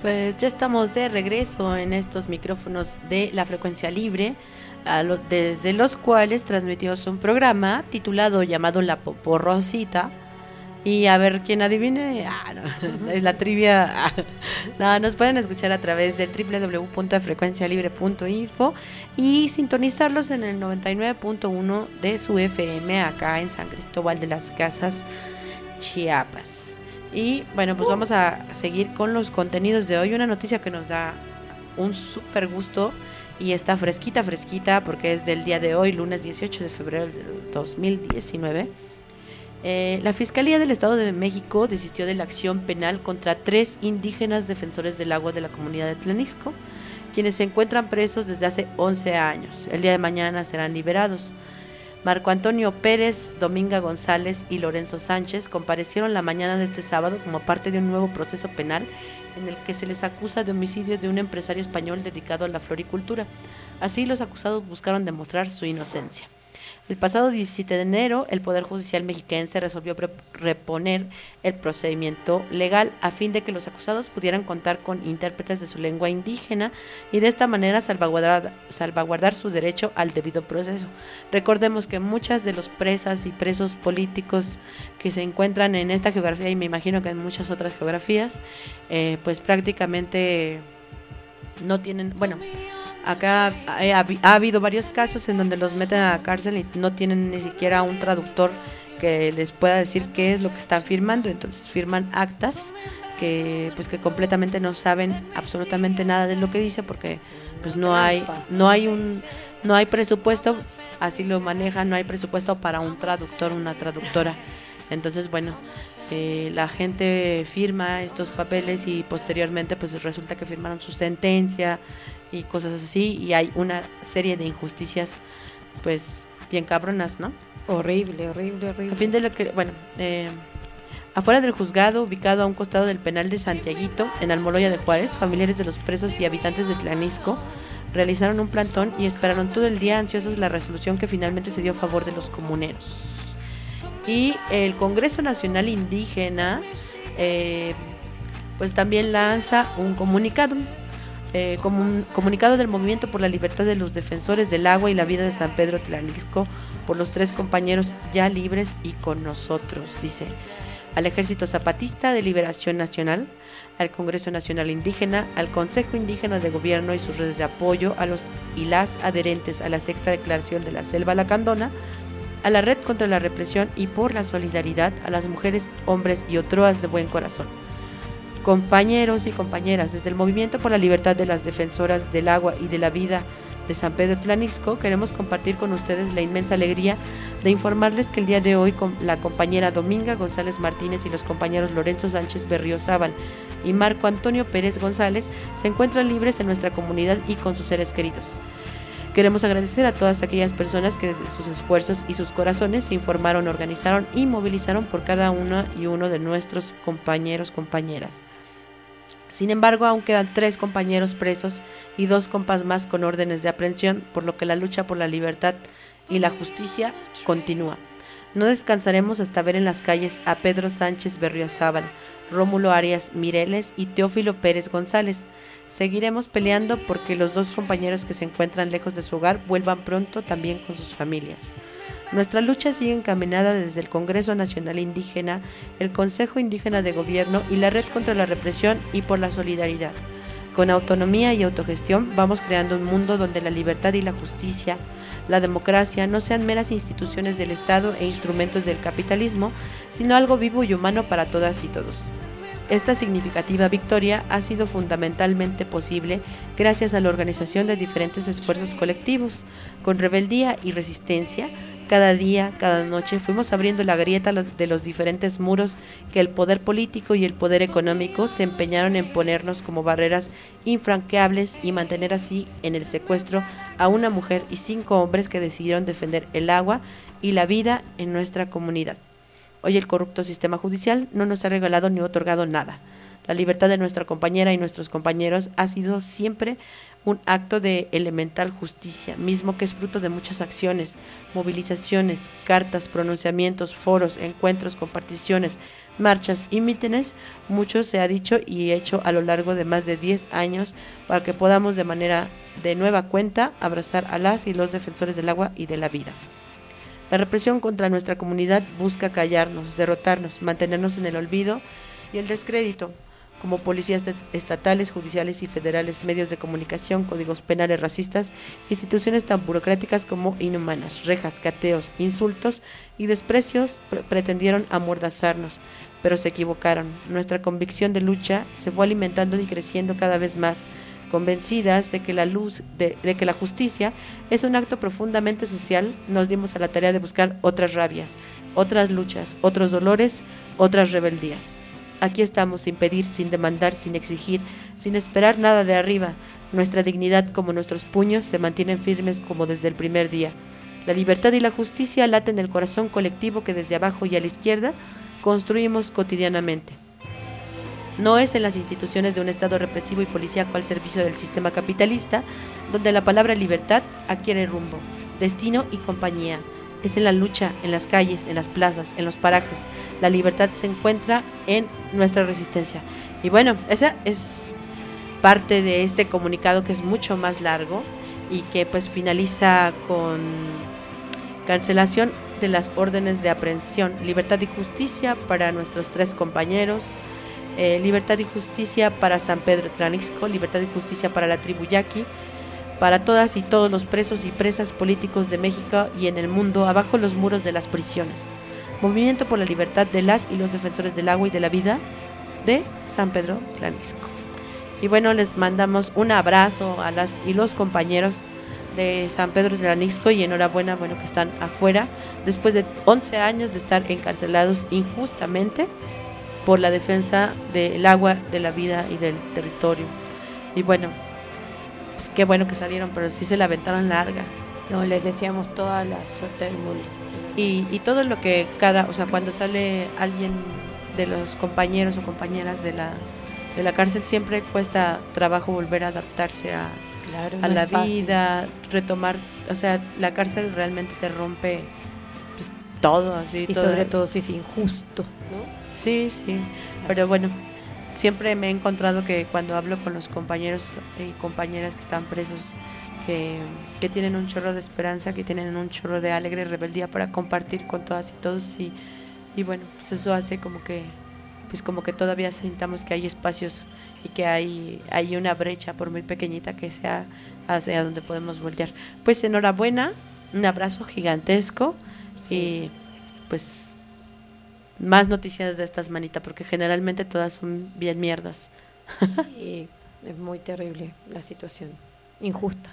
Pues ya estamos de regreso en estos micrófonos de la frecuencia libre, desde los cuales transmitimos un programa titulado llamado La Poporrosita. Y a ver quién adivine, no, es la trivia. No, nos pueden escuchar a través del www.frecuencialibre.info y sintonizarlos en el 99.1 de su FM acá en San Cristóbal de las Casas, Chiapas. Y bueno, pues vamos a seguir con los contenidos de hoy. Una noticia que nos da un súper gusto y está fresquita porque es del día de hoy, lunes 18 de febrero del 2019. La Fiscalía del Estado de México desistió de la acción penal contra 3 indígenas defensores del agua de la comunidad de Tlanisco, quienes se encuentran presos desde hace 11 años. El día de mañana serán liberados. Marco Antonio Pérez, Dominga González y Lorenzo Sánchez comparecieron la mañana de este sábado como parte de un nuevo proceso penal en el que se les acusa de homicidio de un empresario español dedicado a la floricultura. Así, los acusados buscaron demostrar su inocencia. El pasado 17 de enero, el Poder Judicial mexiquense resolvió reponer el procedimiento legal a fin de que los acusados pudieran contar con intérpretes de su lengua indígena y de esta manera salvaguardar su derecho al debido proceso. Recordemos que muchas de los presas y presos políticos que se encuentran en esta geografía, y me imagino que en muchas otras geografías, pues prácticamente no tienen, bueno, acá ha habido varios casos en donde los meten a la cárcel y no tienen ni siquiera un traductor que les pueda decir qué es lo que están firmando. Entonces firman actas que completamente no saben absolutamente nada de lo que dice, porque pues no hay presupuesto, así lo manejan, no hay presupuesto para un traductor, una traductora. Entonces, bueno, la gente firma estos papeles y posteriormente pues resulta que firmaron su sentencia y cosas así, y hay una serie de injusticias pues bien cabronas, ¿no? Horrible. A fin de lo que, bueno, afuera del juzgado, ubicado a un costado del penal de Santiaguito, en Almoloya de Juárez, familiares de los presos y habitantes de Tlanisco realizaron un plantón y esperaron todo el día ansiosos la resolución que finalmente se dio a favor de los comuneros. Y el Congreso Nacional Indígena pues también lanza un comunicado, como un comunicado del Movimiento por la Libertad de los Defensores del Agua y la Vida de San Pedro Tlanisco, por los 3 compañeros ya libres y con nosotros, dice: al Ejército Zapatista de Liberación Nacional, al Congreso Nacional Indígena, al Consejo Indígena de Gobierno y sus redes de apoyo, a los y las adherentes a la 6ª Declaración de la Selva Lacandona, a la Red contra la Represión y por la Solidaridad, a las mujeres, hombres y otroas de buen corazón. Compañeros y compañeras, desde el Movimiento por la Libertad de las Defensoras del Agua y de la Vida de San Pedro Tlanisco, queremos compartir con ustedes la inmensa alegría de informarles que el día de hoy la compañera Dominga González Martínez y los compañeros Lorenzo Sánchez Berriozábal y Marco Antonio Pérez González se encuentran libres en nuestra comunidad y con sus seres queridos. Queremos agradecer a todas aquellas personas que desde sus esfuerzos y sus corazones se informaron, organizaron y movilizaron por cada uno y uno de nuestros compañeros, compañeras. Sin embargo, aún quedan 3 compañeros presos y 2 compas más con órdenes de aprehensión, por lo que la lucha por la libertad y la justicia continúa. No descansaremos hasta ver en las calles a Pedro Sánchez Berriozábal, Rómulo Arias Mireles y Teófilo Pérez González. Seguiremos peleando porque los 2 compañeros que se encuentran lejos de su hogar vuelvan pronto también con sus familias. Nuestra lucha sigue encaminada desde el Congreso Nacional Indígena, el Consejo Indígena de Gobierno y la Red contra la Represión y por la Solidaridad. Con autonomía y autogestión vamos creando un mundo donde la libertad y la justicia, la democracia no sean meras instituciones del Estado e instrumentos del capitalismo, sino algo vivo y humano para todas y todos. Esta significativa victoria ha sido fundamentalmente posible gracias a la organización de diferentes esfuerzos colectivos. Con rebeldía y resistencia, cada día, cada noche, fuimos abriendo la grieta de los diferentes muros que el poder político y el poder económico se empeñaron en ponernos como barreras infranqueables y mantener así en el secuestro a una mujer y 5 hombres que decidieron defender el agua y la vida en nuestra comunidad. Hoy el corrupto sistema judicial no nos ha regalado ni otorgado nada. La libertad de nuestra compañera y nuestros compañeros ha sido siempre un acto de elemental justicia, mismo que es fruto de muchas acciones, movilizaciones, cartas, pronunciamientos, foros, encuentros, comparticiones, marchas y mítines. Mucho se ha dicho y hecho a lo largo de más de 10 años para que podamos de manera de nueva cuenta abrazar a las y los defensores del agua y de la vida. La represión contra nuestra comunidad busca callarnos, derrotarnos, mantenernos en el olvido y el descrédito, como policías estatales, judiciales y federales, medios de comunicación, códigos penales racistas, instituciones tan burocráticas como inhumanas, rejas, cateos, insultos y desprecios pretendieron amordazarnos, pero se equivocaron. Nuestra convicción de lucha se fue alimentando y creciendo cada vez más, convencidas de que de que la justicia es un acto profundamente social. Nos dimos a la tarea de buscar otras rabias, otras luchas, otros dolores, otras rebeldías. Aquí estamos sin pedir, sin demandar, sin exigir, sin esperar nada de arriba. Nuestra dignidad como nuestros puños se mantienen firmes como desde el primer día. La libertad y la justicia laten en el corazón colectivo que desde abajo y a la izquierda construimos cotidianamente. No es en las instituciones de un Estado represivo y policíaco al servicio del sistema capitalista donde la palabra libertad adquiere rumbo, destino y compañía. Es en la lucha, en las calles, en las plazas, en los parajes. La libertad se encuentra en nuestra resistencia. Y bueno, esa es parte de este comunicado que es mucho más largo y que pues finaliza con cancelación de las órdenes de aprehensión, libertad y justicia para nuestros 3 compañeros, libertad y justicia para San Pedro Tlanixco, libertad y justicia para la tribu Yaqui, para todas y todos los presos y presas políticos de México y en el mundo, abajo los muros de las prisiones. Movimiento por la libertad de las y los defensores del agua y de la vida de San Pedro Tlanixco. Y bueno, les mandamos un abrazo a las y los compañeros de San Pedro Tlanixco y enhorabuena, bueno, que están afuera después de 11 años de estar encarcelados injustamente por la defensa del agua, de la vida y del territorio. Y bueno, pues qué bueno que salieron, pero sí se la aventaron larga. No, les deseamos toda la suerte del mundo. Y todo lo que o sea, cuando sale alguien de los compañeros o compañeras de la cárcel, siempre cuesta trabajo volver a adaptarse a la vida, retomar, o sea, la cárcel realmente te rompe pues, todo, así. Y sobre todo si es injusto, ¿no? Sí, pero bueno, siempre me he encontrado que cuando hablo con los compañeros y compañeras que están presos, que tienen un chorro de esperanza, que tienen un chorro de alegre rebeldía para compartir con todas y todos, y bueno, pues eso hace como que todavía sintamos que hay espacios y que hay una brecha, por muy pequeñita que sea, hacia donde podemos voltear. Pues enhorabuena, un abrazo gigantesco, sí. Y pues más noticias de estas, manita, porque generalmente todas son bien mierdas. Sí, es muy terrible la situación, injusta.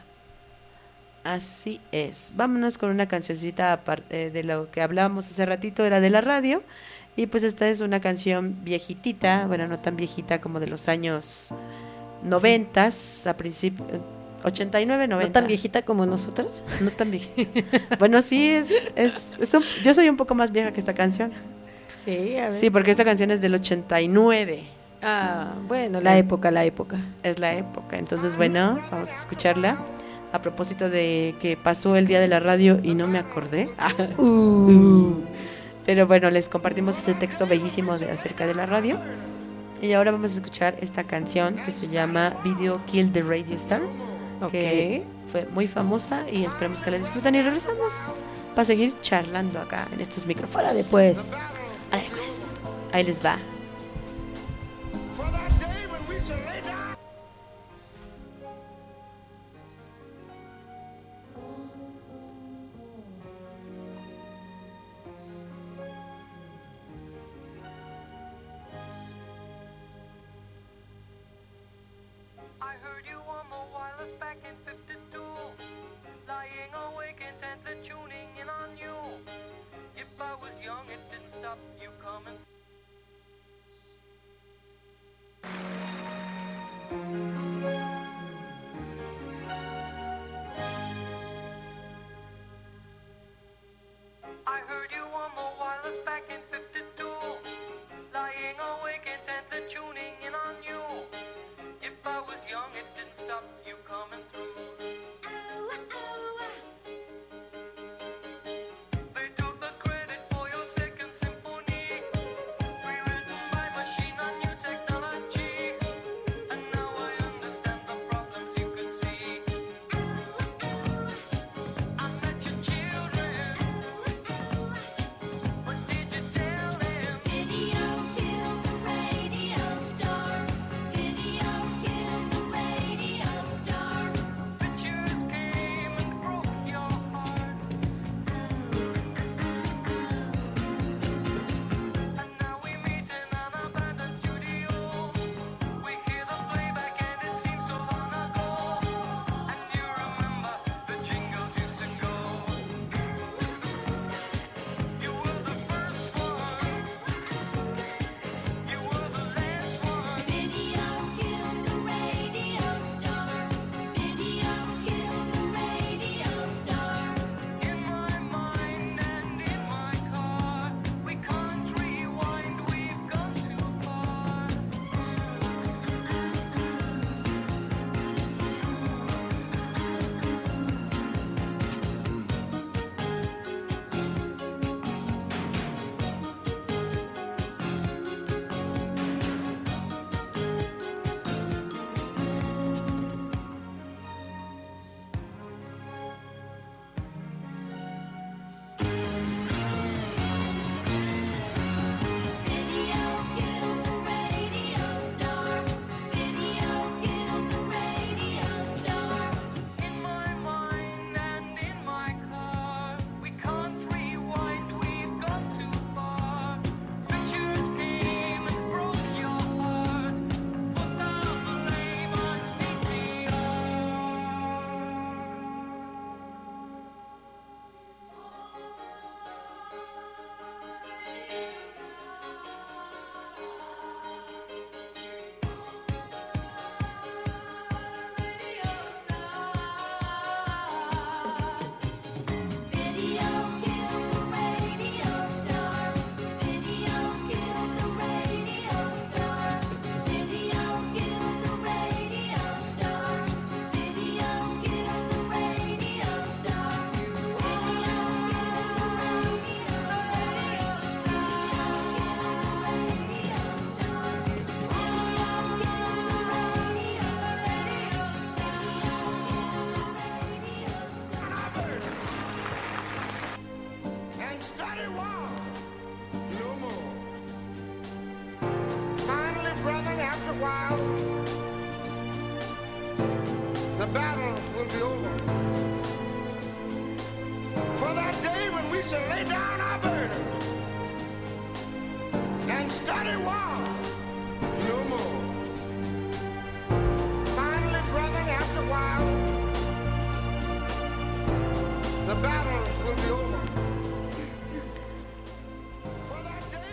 Así es. Vámonos con una cancioncita de lo que hablábamos hace ratito, era de la radio. Y pues esta es una canción viejitita, bueno, no tan viejita como de los años 90, a principios 89, 90. ¿No tan viejita como nosotros? No tan viejita. Bueno, sí, yo soy un poco más vieja que esta canción. Sí, a ver. Sí, porque esta canción es del 89. Ah, bueno, la época. Es la época. Entonces, bueno, vamos a escucharla. A propósito de que pasó el día de la radio y no me acordé. Pero bueno, les compartimos ese texto bellísimo acerca de la radio. Y ahora vamos a escuchar esta canción que se llama Video Kill the Radio Star. Que fue muy famosa y esperemos que la disfruten. Y regresamos para seguir charlando acá en estos micrófonos. Ahora después. Ahí les va. Lying awake intent, tuning in on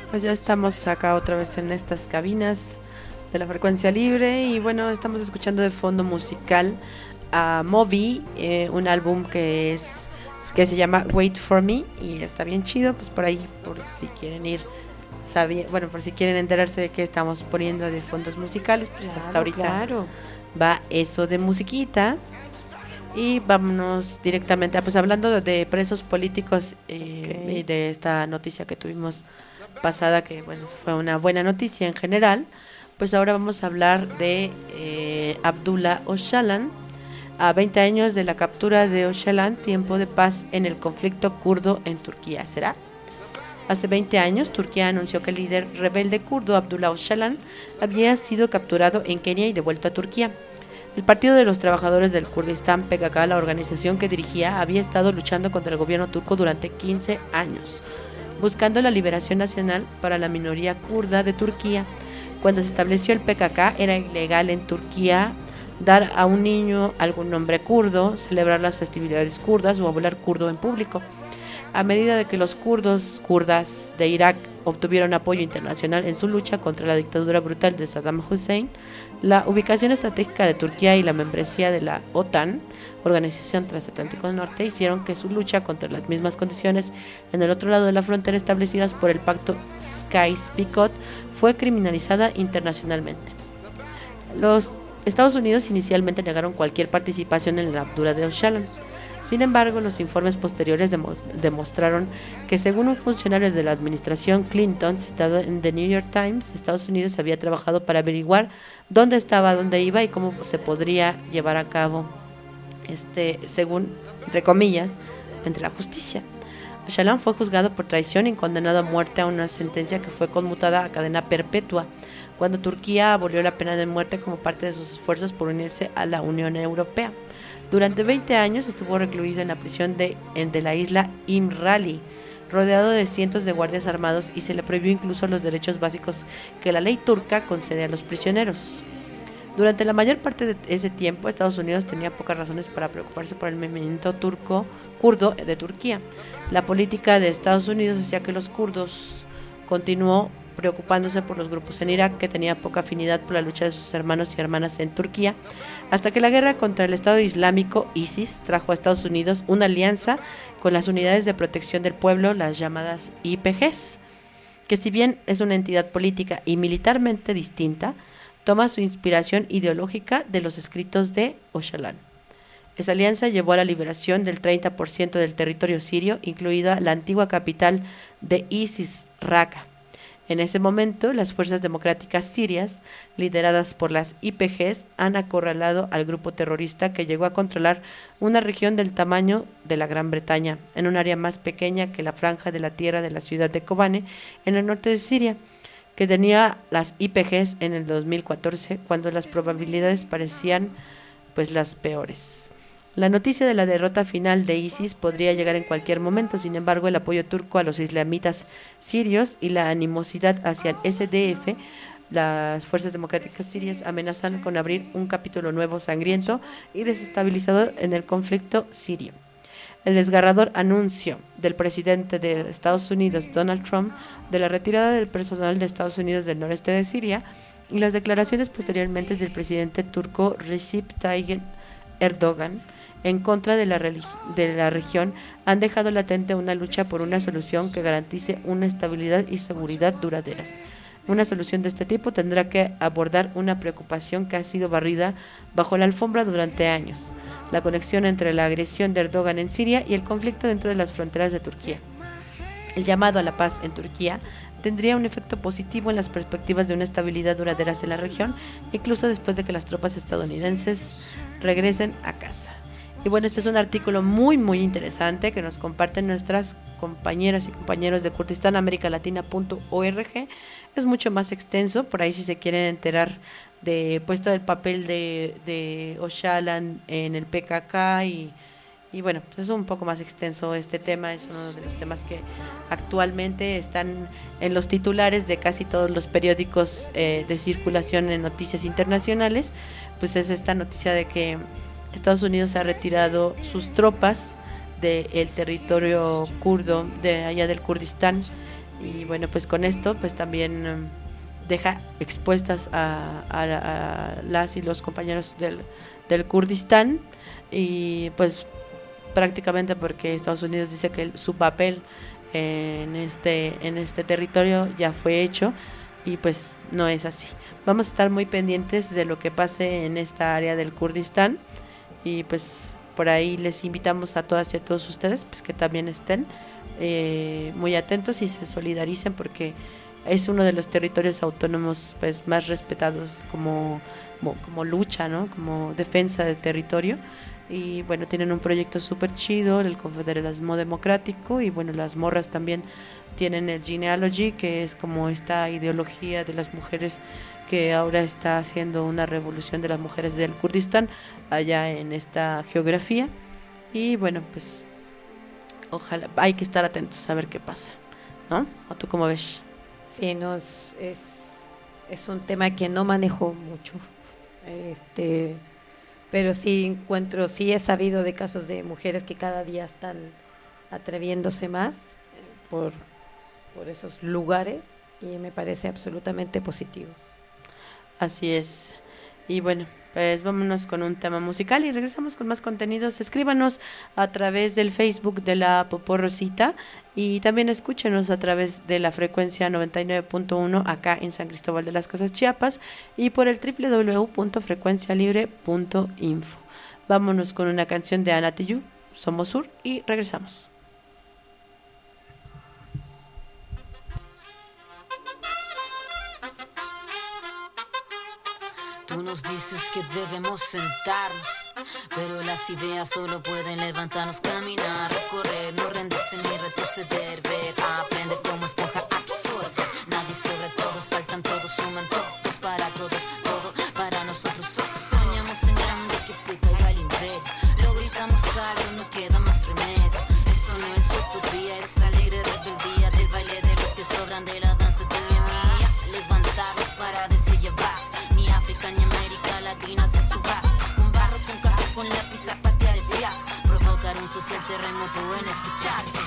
Pues ya estamos acá otra vez en estas cabinas de la frecuencia libre y bueno, estamos escuchando de fondo musical a Moby, un álbum que se llama Wait for Me y está bien chido, pues por ahí, por si quieren ir, por si quieren enterarse de qué estamos poniendo de fondos musicales, pues hasta ahorita va eso de musiquita. Y vámonos directamente, pues hablando de presos políticos y de esta noticia que tuvimos pasada, que bueno, fue una buena noticia en general, pues ahora vamos a hablar de Abdullah Öcalan, a 20 años de la captura de Öcalan, tiempo de paz en el conflicto kurdo en Turquía. ¿Será? Hace 20 años, Turquía anunció que el líder rebelde kurdo Abdullah Öcalan había sido capturado en Kenia y devuelto a Turquía. El Partido de los Trabajadores del Kurdistán, PKK, la organización que dirigía, había estado luchando contra el gobierno turco durante 15 años, buscando la liberación nacional para la minoría kurda de Turquía. Cuando se estableció el PKK, era ilegal en Turquía dar a un niño algún nombre kurdo, celebrar las festividades kurdas o hablar kurdo en público. A medida de que los kurdas de Irak obtuvieron apoyo internacional en su lucha contra la dictadura brutal de Saddam Hussein, la ubicación estratégica de Turquía y la membresía de la OTAN, Organización Transatlántico del Norte, hicieron que su lucha contra las mismas condiciones en el otro lado de la frontera establecidas por el pacto Sykes-Picot fue criminalizada internacionalmente. Los Estados Unidos inicialmente negaron cualquier participación en la captura de Öcalan. Sin embargo, los informes posteriores demostraron que, según un funcionario de la administración Clinton citado en The New York Times, Estados Unidos había trabajado para averiguar dónde estaba, dónde iba y cómo se podría llevar a cabo, según, entre comillas, entre la justicia. Öcalan fue juzgado por traición y condenado a muerte a una sentencia que fue conmutada a cadena perpetua, cuando Turquía abolió la pena de muerte como parte de sus esfuerzos por unirse a la Unión Europea. Durante 20 años estuvo recluido en la prisión de la isla İmralı, rodeado de cientos de guardias armados, y se le prohibió incluso los derechos básicos que la ley turca concede a los prisioneros. Durante la mayor parte de ese tiempo, Estados Unidos tenía pocas razones para preocuparse por el movimiento kurdo de Turquía. La política de Estados Unidos hacía que los kurdos continuó preocupándose por los grupos en Irak, que tenía poca afinidad por la lucha de sus hermanos y hermanas en Turquía, hasta que la guerra contra el Estado Islámico, ISIS, trajo a Estados Unidos una alianza con las unidades de protección del pueblo, las llamadas YPGs, que si bien es una entidad política y militarmente distinta, toma su inspiración ideológica de los escritos de Öcalan. Esa alianza llevó a la liberación del 30% del territorio sirio, incluida la antigua capital de ISIS, Raqqa. En ese momento, las fuerzas democráticas sirias, lideradas por las YPGs, han acorralado al grupo terrorista que llegó a controlar una región del tamaño de la Gran Bretaña, en un área más pequeña que la franja de la tierra de la ciudad de Kobane, en el norte de Siria, que tenía las YPGs en el 2014, cuando las probabilidades parecían pues las peores. La noticia de la derrota final de ISIS podría llegar en cualquier momento. Sin embargo, el apoyo turco a los islamitas sirios y la animosidad hacia el SDF, las fuerzas democráticas sirias, amenazan con abrir un capítulo nuevo, sangriento y desestabilizador en el conflicto sirio. El desgarrador anuncio del presidente de Estados Unidos, Donald Trump, de la retirada del personal de Estados Unidos del noreste de Siria, y las declaraciones posteriormente del presidente turco Recep Tayyip Erdogan en contra de la región han dejado latente una lucha por una solución que garantice una estabilidad y seguridad duraderas. Una solución de este tipo tendrá que abordar una preocupación que ha sido barrida bajo la alfombra durante años: la conexión entre la agresión de Erdogan en Siria y el conflicto dentro de las fronteras de Turquía. El llamado a la paz en Turquía tendría un efecto positivo en las perspectivas de una estabilidad duradera en la región, incluso después de que las tropas estadounidenses regresen a casa. Y bueno, este es un artículo muy muy interesante que nos comparten nuestras compañeras y compañeros de KurdistanAmericalatina.org. Es mucho más extenso, por ahí si se quieren enterar de puesto del papel de Öcalan en el PKK y bueno, pues es un poco más extenso este tema. Es uno de los temas que actualmente están en los titulares de casi todos los periódicos de circulación en noticias internacionales. Pues es esta noticia de que Estados Unidos ha retirado sus tropas del territorio kurdo de allá del Kurdistán Y bueno, pues con esto pues también deja expuestas a las y los compañeros del Kurdistán, y pues prácticamente porque Estados Unidos dice que su papel en este territorio ya fue hecho, y pues no es así. Vamos a estar muy pendientes de lo que pase en esta área del Kurdistán, y pues por ahí les invitamos a todas y a todos ustedes pues que también estén muy atentos y se solidaricen, porque es uno de los territorios autónomos pues más respetados como lucha, ¿no? Como defensa de territorio. Y bueno, tienen un proyecto súper chido, el Confederalismo Democrático, y bueno, las morras también tienen el Genealogy, que es como esta ideología de las mujeres que ahora está haciendo una revolución de las mujeres del Kurdistán allá en esta geografía. Y bueno, pues ojalá, hay que estar atentos a ver qué pasa, ¿no? ¿O tú cómo ves? Sí, es un tema que no manejo mucho, pero sí he sabido de casos de mujeres que cada día están atreviéndose más por esos lugares, y me parece absolutamente positivo. Así es. Y bueno, pues vámonos con un tema musical y regresamos con más contenidos. Escríbanos a través del Facebook de la Poporrosita, y también escúchenos a través de la frecuencia 99.1 acá en San Cristóbal de las Casas, Chiapas, y por el www.frecuencialibre.info. Vámonos con una canción de Ana Tijoux, Somos Sur, y regresamos. Tú nos dices que debemos sentarnos, pero las ideas solo pueden levantarnos, caminar, recorrer, no rendirse ni retroceder, ver, aprender como esponja, absorber. Nadie sobre todos, faltan todos, suman todos para todos, todo para nosotros. Soñamos en grande que se caiga el imperio, lo gritamos algo, no queda más remedio. Esto no es utopía, es alegre rebeldía del baile de los que sobran de la danza tuya mía. Levantarnos para decir ya vas. Ni África ni América Latina se suba. Con barro, con casco, con lápiz a patear el fiasco. Provocar un social terremoto en este charco.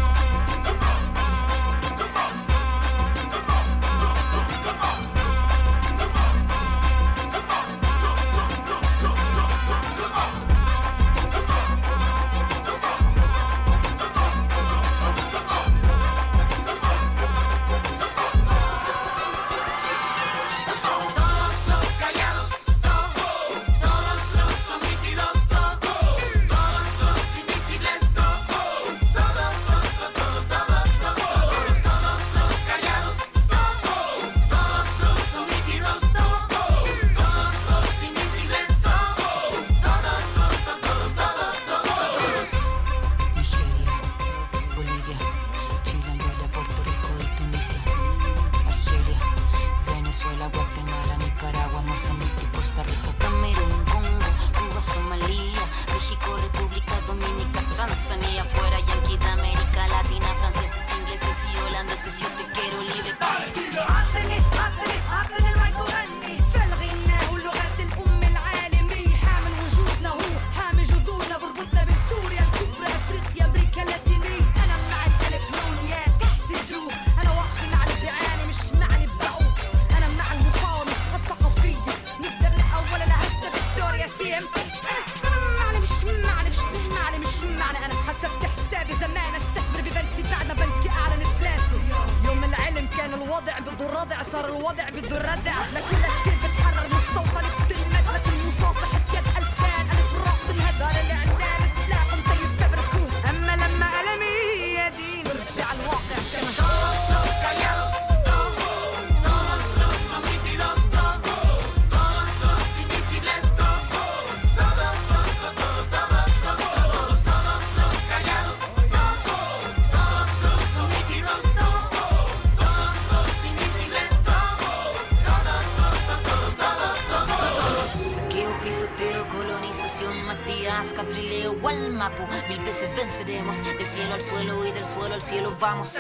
Vamos.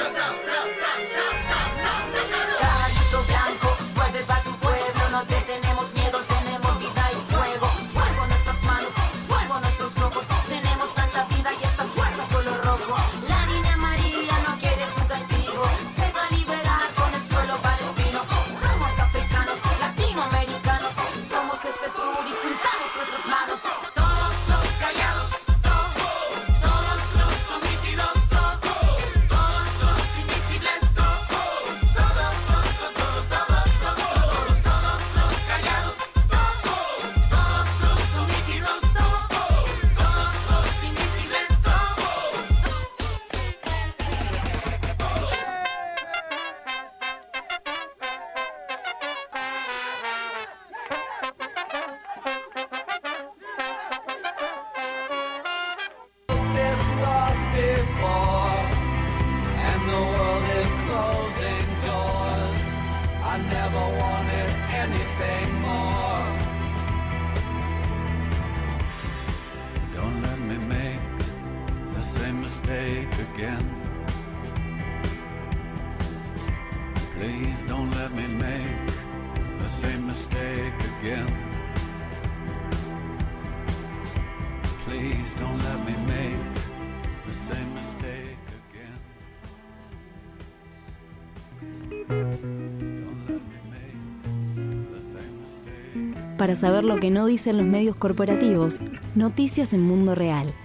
Caballito blanco, vuelve pa' tu pueblo, no te tenemos miedo, tenemos vida y fuego. Fuego en nuestras manos, fuego en nuestros ojos, tenemos tanta vida y esta fuerza color rojo. La niña María no quiere tu castigo, se va y juntamos nuestras manos. Todos los callados, todos los omitidos, todos los invisibles, todos los callados, todos los omitidos, todos los invisibles, This lost before, and the world is closing doors. I never wanted anything more. Don't let me make the same mistake again. Please don't let me make the same mistake again. Please don't let me make the same mistake again. Don't let me make the same mistake. Para saber lo que no dicen los medios corporativos, noticias en Mundo Real.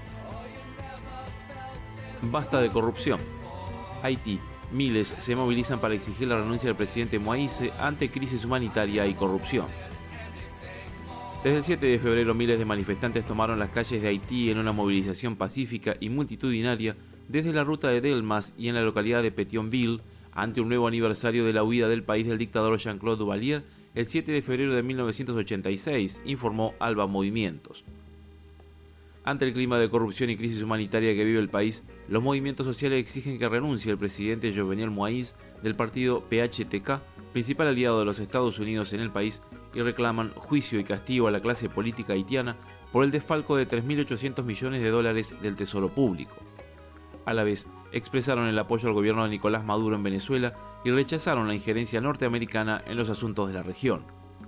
Basta de corrupción. Haití. Miles se movilizan para exigir la renuncia del presidente Moïse ante crisis humanitaria y corrupción. Desde el 7 de febrero, miles de manifestantes tomaron las calles de Haití en una movilización pacífica y multitudinaria desde la ruta de Delmas y en la localidad de Pétionville, ante un nuevo aniversario de la huida del país del dictador Jean-Claude Duvalier el 7 de febrero de 1986, informó Alba Movimientos. Ante el clima de corrupción y crisis humanitaria que vive el país, los movimientos sociales exigen que renuncie el presidente Jovenel Moïse del partido PHTK, principal aliado de los Estados Unidos en el país, y reclaman juicio y castigo a la clase política haitiana por el desfalco de 3.800 millones de dólares del Tesoro Público. A la vez, expresaron el apoyo al gobierno de Nicolás Maduro en Venezuela y rechazaron la injerencia norteamericana en los asuntos de la región.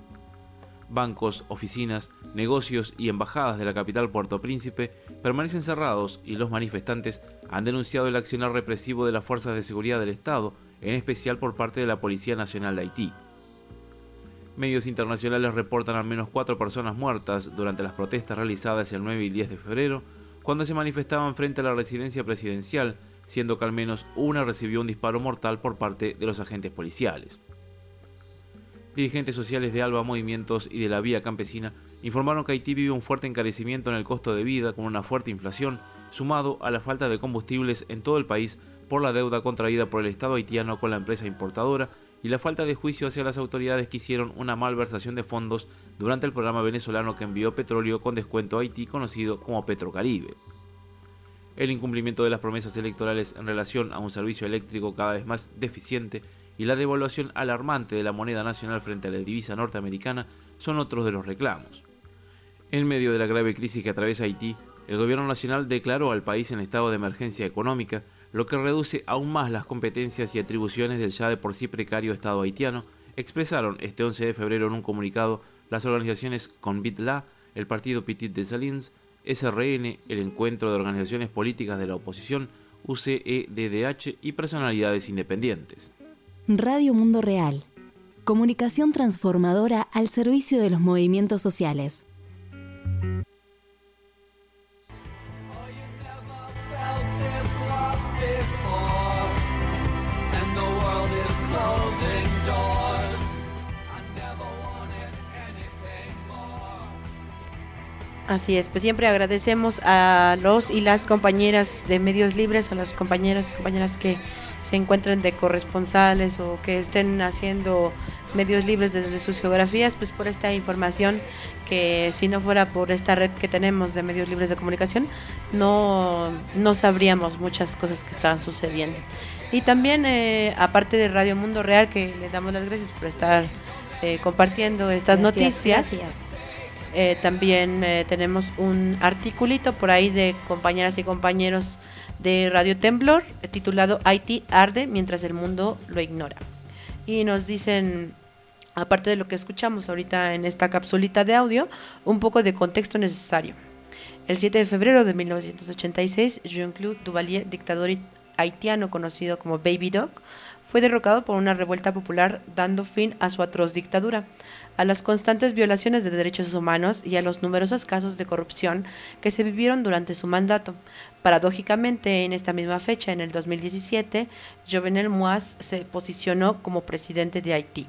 Bancos, oficinas, negocios y embajadas de la capital Puerto Príncipe permanecen cerrados y los manifestantes han denunciado el accionar represivo de las fuerzas de seguridad del Estado, en especial por parte de la Policía Nacional de Haití. Medios internacionales reportan al menos 4 personas muertas durante las protestas realizadas el 9 y 10 de febrero, cuando se manifestaban frente a la residencia presidencial, siendo que al menos una recibió un disparo mortal por parte de los agentes policiales. Dirigentes sociales de Alba Movimientos y de la Vía Campesina informaron que Haití vive un fuerte encarecimiento en el costo de vida con una fuerte inflación, sumado a la falta de combustibles en todo el país por la deuda contraída por el Estado haitiano con la empresa importadora y la falta de juicio hacia las autoridades que hicieron una malversación de fondos durante el programa venezolano que envió petróleo con descuento a Haití, conocido como Petrocaribe. El incumplimiento de las promesas electorales en relación a un servicio eléctrico cada vez más deficiente y la devaluación alarmante de la moneda nacional frente a la divisa norteamericana son otros de los reclamos. En medio de la grave crisis que atraviesa Haití, el gobierno nacional declaró al país en estado de emergencia económica, lo que reduce aún más las competencias y atribuciones del ya de por sí precario Estado haitiano, expresaron este 11 de febrero en un comunicado las organizaciones Convit-La, el partido Petit des Salines, SRN, el Encuentro de Organizaciones Políticas de la Oposición, UCEDDH y personalidades independientes. Radio Mundo Real. Comunicación transformadora al servicio de los movimientos sociales. Así es, pues siempre agradecemos a los y las compañeras de Medios Libres, a las compañeras y compañeras que se encuentren de corresponsales o que estén haciendo Medios Libres desde sus geografías, pues por esta información que si no fuera por esta red que tenemos de Medios Libres de Comunicación, no sabríamos muchas cosas que estaban sucediendo. Y también, aparte de Radio Mundo Real, que le damos las gracias por estar compartiendo estas noticias. Gracias. También tenemos un articulito por ahí de compañeras y compañeros de Radio Temblor titulado Haití arde mientras el mundo lo ignora. Y nos dicen, aparte de lo que escuchamos ahorita en esta capsulita de audio, un poco de contexto necesario. El 7 de febrero de 1986, Jean-Claude Duvalier, dictador haitiano conocido como Baby Doc, fue derrocado por una revuelta popular, dando fin a su atroz dictadura, a las constantes violaciones de derechos humanos y a los numerosos casos de corrupción que se vivieron durante su mandato. Paradójicamente, en esta misma fecha, en el 2017, Jovenel Moïse se posicionó como presidente de Haití.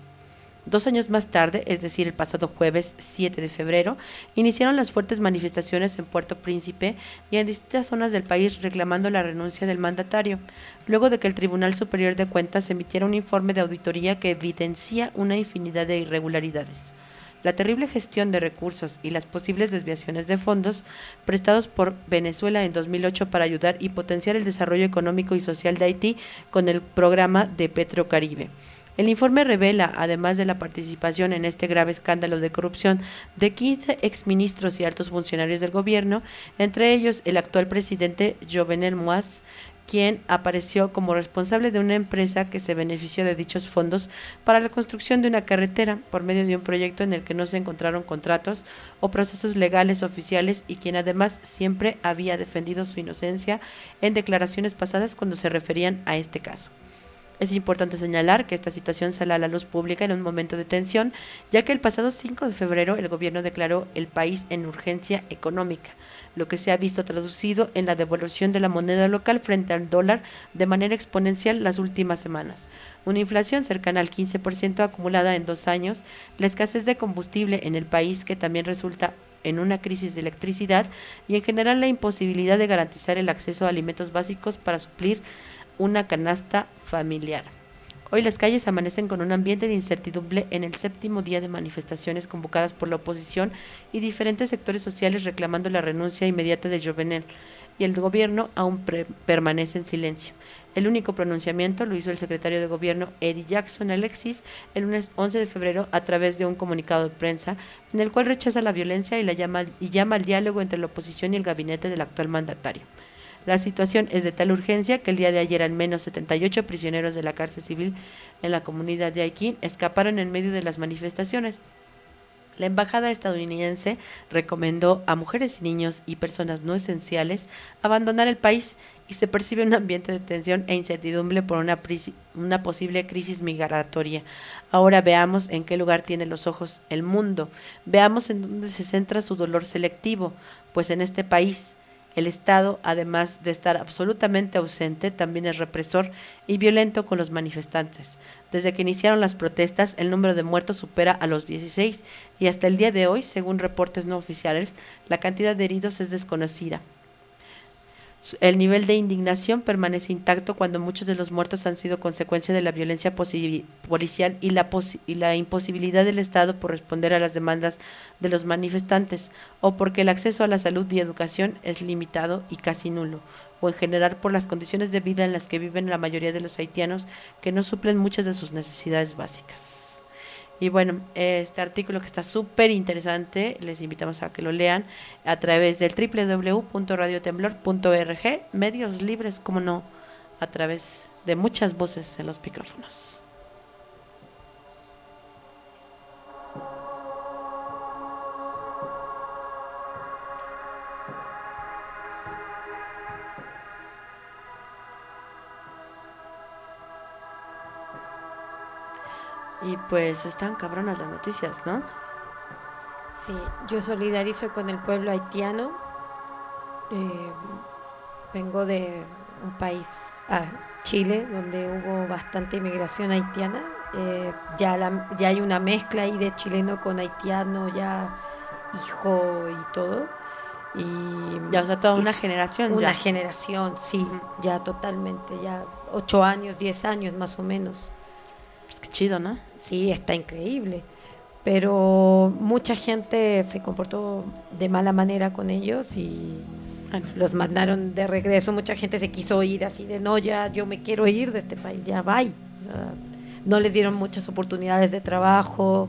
2 años más tarde, es decir, el pasado jueves 7 de febrero, iniciaron las fuertes manifestaciones en Puerto Príncipe y en distintas zonas del país reclamando la renuncia del mandatario, luego de que el Tribunal Superior de Cuentas emitiera un informe de auditoría que evidencia una infinidad de irregularidades. La terrible gestión de recursos y las posibles desviaciones de fondos prestados por Venezuela en 2008 para ayudar y potenciar el desarrollo económico y social de Haití con el programa de Petrocaribe. El informe revela, además de la participación en este grave escándalo de corrupción de 15 exministros y altos funcionarios del gobierno, entre ellos el actual presidente Jovenel Moïse, quien apareció como responsable de una empresa que se benefició de dichos fondos para la construcción de una carretera por medio de un proyecto en el que no se encontraron contratos o procesos legales oficiales y quien además siempre había defendido su inocencia en declaraciones pasadas cuando se referían a este caso. Es importante señalar que esta situación sale a la luz pública en un momento de tensión, ya que el pasado 5 de febrero el gobierno declaró el país en urgencia económica, lo que se ha visto traducido en la devaluación de la moneda local frente al dólar de manera exponencial las últimas semanas. Una inflación cercana al 15% acumulada en 2 años, la escasez de combustible en el país que también resulta en una crisis de electricidad y en general la imposibilidad de garantizar el acceso a alimentos básicos para suplir una canasta familiar. Hoy las calles amanecen con un ambiente de incertidumbre en el 7º día de manifestaciones convocadas por la oposición y diferentes sectores sociales reclamando la renuncia inmediata de Jovenel, y el gobierno aún permanece en silencio. El único pronunciamiento lo hizo el secretario de gobierno Eddie Jackson Alexis el lunes 11 de febrero a través de un comunicado de prensa en el cual rechaza la violencia y llama al diálogo entre la oposición y el gabinete del actual mandatario. La situación es de tal urgencia que el día de ayer al menos 78 prisioneros de la cárcel civil en la comunidad de Haití escaparon en medio de las manifestaciones. La embajada estadounidense recomendó a mujeres y niños y personas no esenciales abandonar el país y se percibe un ambiente de tensión e incertidumbre por una posible crisis migratoria. Ahora veamos en qué lugar tiene los ojos el mundo, veamos en dónde se centra su dolor selectivo, pues en este país el Estado, además de estar absolutamente ausente, también es represor y violento con los manifestantes. Desde que iniciaron las protestas, el número de muertos supera a los 16 y hasta el día de hoy, según reportes no oficiales, la cantidad de heridos es desconocida. El nivel de indignación permanece intacto cuando muchos de los muertos han sido consecuencia de la violencia policial y la imposibilidad del Estado por responder a las demandas de los manifestantes, o porque el acceso a la salud y educación es limitado y casi nulo, o en general por las condiciones de vida en las que viven la mayoría de los haitianos que no suplen muchas de sus necesidades básicas. Y bueno, este artículo que está súper interesante, les invitamos a que lo lean a través del www.radiotemblor.org, medios libres, como no, a través de muchas voces en los micrófonos. Y pues están cabronas las noticias, ¿no? Sí, yo solidarizo con el pueblo haitiano. Vengo de un país, Chile, donde hubo bastante inmigración haitiana. Ya hay una mezcla ahí de chileno con haitiano, ya hijo y todo. Y ya, o sea, toda una generación. Una generación, sí, ya totalmente, ya 8 años, 10 años más o menos. Pues qué chido, ¿no? Sí, está increíble. Pero mucha gente se comportó de mala manera con ellos y los mandaron de regreso. Mucha gente se quiso ir así de, no, ya yo me quiero ir de este país, ya bye. O sea, no les dieron muchas oportunidades de trabajo.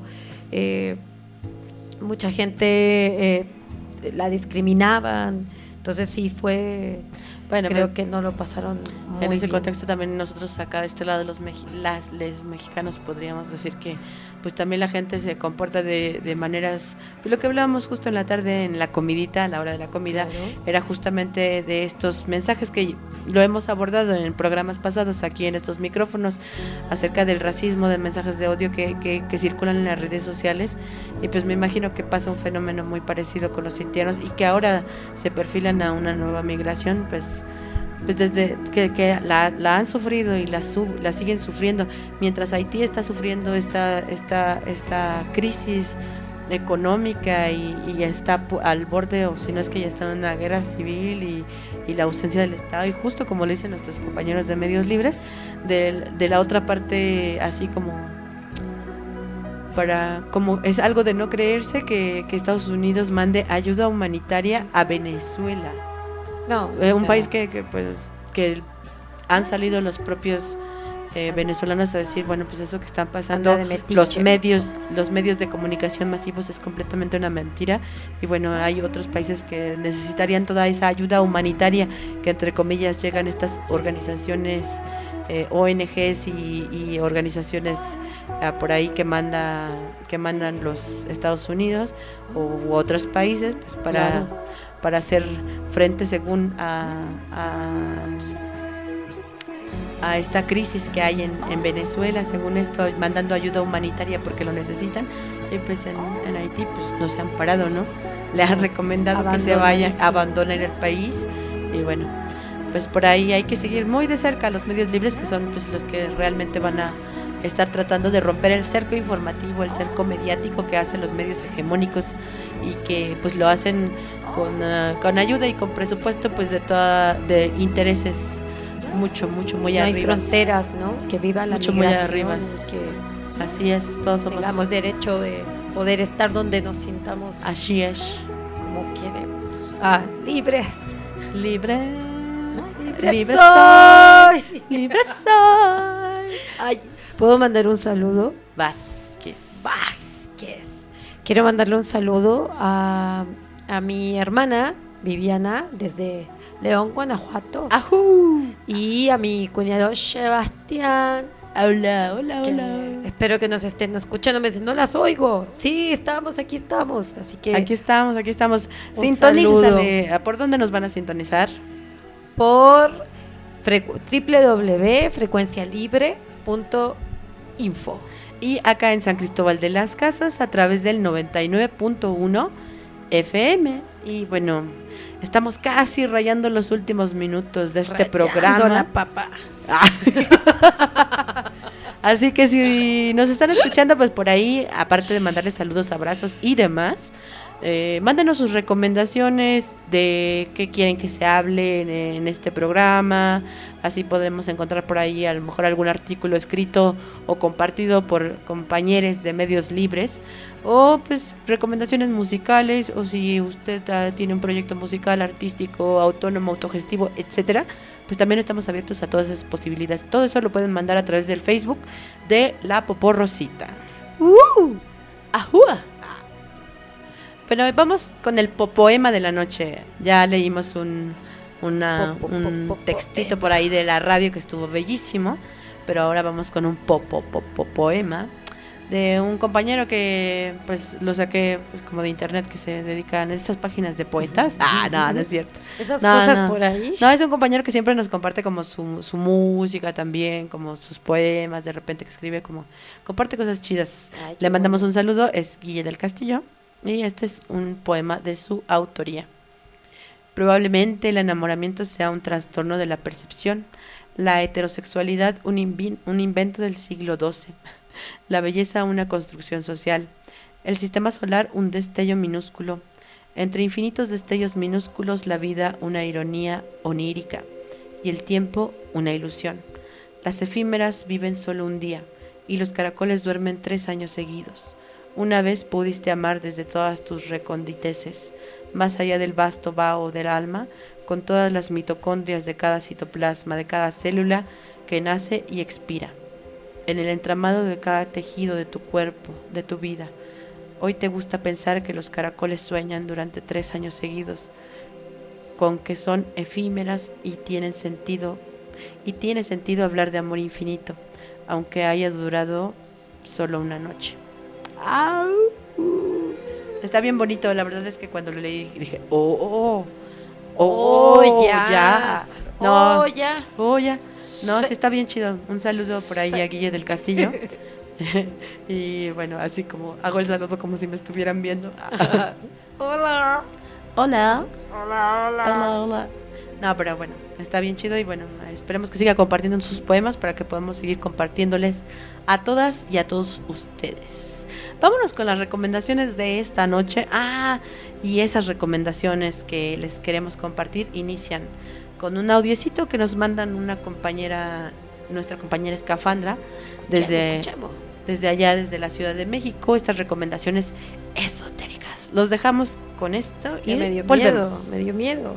Mucha gente la discriminaban. Entonces sí fue... Bueno, creo que no lo pasaron muy bien. En ese contexto también nosotros acá de este lado los mexicanos podríamos decir que pues también la gente se comporta de maneras, pues lo que hablábamos justo en la tarde en la comidita, a la hora de la comida, era justamente de estos mensajes que lo hemos abordado en programas pasados aquí en estos micrófonos, acerca del racismo, de mensajes de odio que circulan en las redes sociales, y pues me imagino que pasa un fenómeno muy parecido con los haitianos y que ahora se perfilan a una nueva migración, pues desde que la han sufrido y la siguen sufriendo, mientras Haití está sufriendo esta crisis económica y está al borde, o si no es que ya está en una guerra civil y la ausencia del Estado, y justo como le dicen nuestros compañeros de Medios Libres, de la otra parte, así como es algo de no creerse que Estados Unidos mande ayuda humanitaria a Venezuela. No, Un país que han salido los propios venezolanos a decir, bueno, pues eso que están pasando, los medios de comunicación masivos es completamente una mentira, y bueno, hay otros países que necesitarían toda esa ayuda humanitaria que entre comillas llegan estas organizaciones, ONGs y organizaciones por ahí que mandan los Estados Unidos u otros países, pues, para hacer frente según a esta crisis que hay en Venezuela, según esto, mandando ayuda humanitaria porque lo necesitan, y pues en Haití pues no se han parado, ¿no? Le han recomendado que se vayan, abandonen el país, y bueno, pues por ahí hay que seguir muy de cerca a los medios libres, que son pues los que realmente van a estar tratando de romper el cerco informativo, el cerco mediático que hacen los medios hegemónicos, y que pues lo hacen con ayuda y con presupuesto pues de intereses muy no arriba. hay fronteras, ¿no? Que viva la migración, muy arriba. que así es, todos tengamos derecho de poder estar donde nos sintamos, así es, como queremos. Libres soy. Libre soy. Ay, ¿puedo mandar un saludo? Vázquez. Quiero mandarle un saludo a mi hermana Viviana desde León, Guanajuato. ¡Ajú! Y a mi cuñado Sebastián. Hola. Espero que nos estén escuchando. Me dicen, no las oigo. Sí, aquí estamos. Así que aquí estamos. Sintonízale. ¿Por dónde nos van a sintonizar? Por www.frecuencialibre.info. Y acá en San Cristóbal de las Casas a través del 99.1 FM. Y bueno, estamos casi rayando los últimos minutos de este programa. La papa. Así que si nos están escuchando, pues por ahí, aparte de mandarles saludos, abrazos y demás, mándenos sus recomendaciones de qué quieren que se hable en este programa. Así podremos encontrar por ahí a lo mejor algún artículo escrito o compartido por compañeros de medios libres, o pues recomendaciones musicales, o si usted tiene un proyecto musical, artístico, autónomo, autogestivo, etcétera, pues también estamos abiertos a todas esas posibilidades. Todo eso lo pueden mandar a través del Facebook de La Poporrosita. ¡Ajúa! Bueno, vamos con el poema de la noche. Ya leímos un textito por ahí de la radio que estuvo bellísimo, pero ahora vamos con un poema de un compañero que pues lo saqué pues como de internet, que se dedican a estas páginas de poetas. No es cierto. Esas cosas por ahí. No, es un compañero que siempre nos comparte como su música también, como sus poemas, de repente que escribe como, comparte cosas chidas. Le mandamos un saludo, es Guille del Castillo, y este es un poema de su autoría. Probablemente el enamoramiento sea un trastorno de la percepción, la heterosexualidad un invento del siglo XII, la belleza una construcción social, el sistema solar un destello minúsculo, entre infinitos destellos minúsculos la vida una ironía onírica, y el tiempo una ilusión. Las efímeras viven solo un día, y los caracoles duermen 3 años seguidos. Una vez pudiste amar desde todas tus reconditeces, más allá del vasto vaho del alma, con todas las mitocondrias de cada citoplasma, de cada célula que nace y expira, en el entramado de cada tejido de tu cuerpo, de tu vida. Hoy te gusta pensar que los caracoles sueñan durante 3 años seguidos, con que son efímeras y tiene sentido hablar de amor infinito, aunque haya durado solo una noche. ¡Au! Está bien bonito, la verdad es que cuando lo leí dije, ya. No, ya. ya. No, Sí. sí está bien chido. Un saludo por ahí Sí. a Guille del Castillo. Y bueno, así como hago el saludo como si me estuvieran viendo. Hola. Hola. Hola, Hola. No, pero bueno, está bien chido y bueno, esperemos que siga compartiendo sus poemas para que podamos seguir compartiéndoles a todas y a todos ustedes. Vámonos con las recomendaciones de esta noche. Y esas recomendaciones que les queremos compartir inician con un audiecito que nos mandan una compañera, nuestra compañera Escafandra, desde allá, desde la Ciudad de México. Estas recomendaciones esotéricas. Los dejamos con esto y Me dio volvemos. miedo, me dio miedo.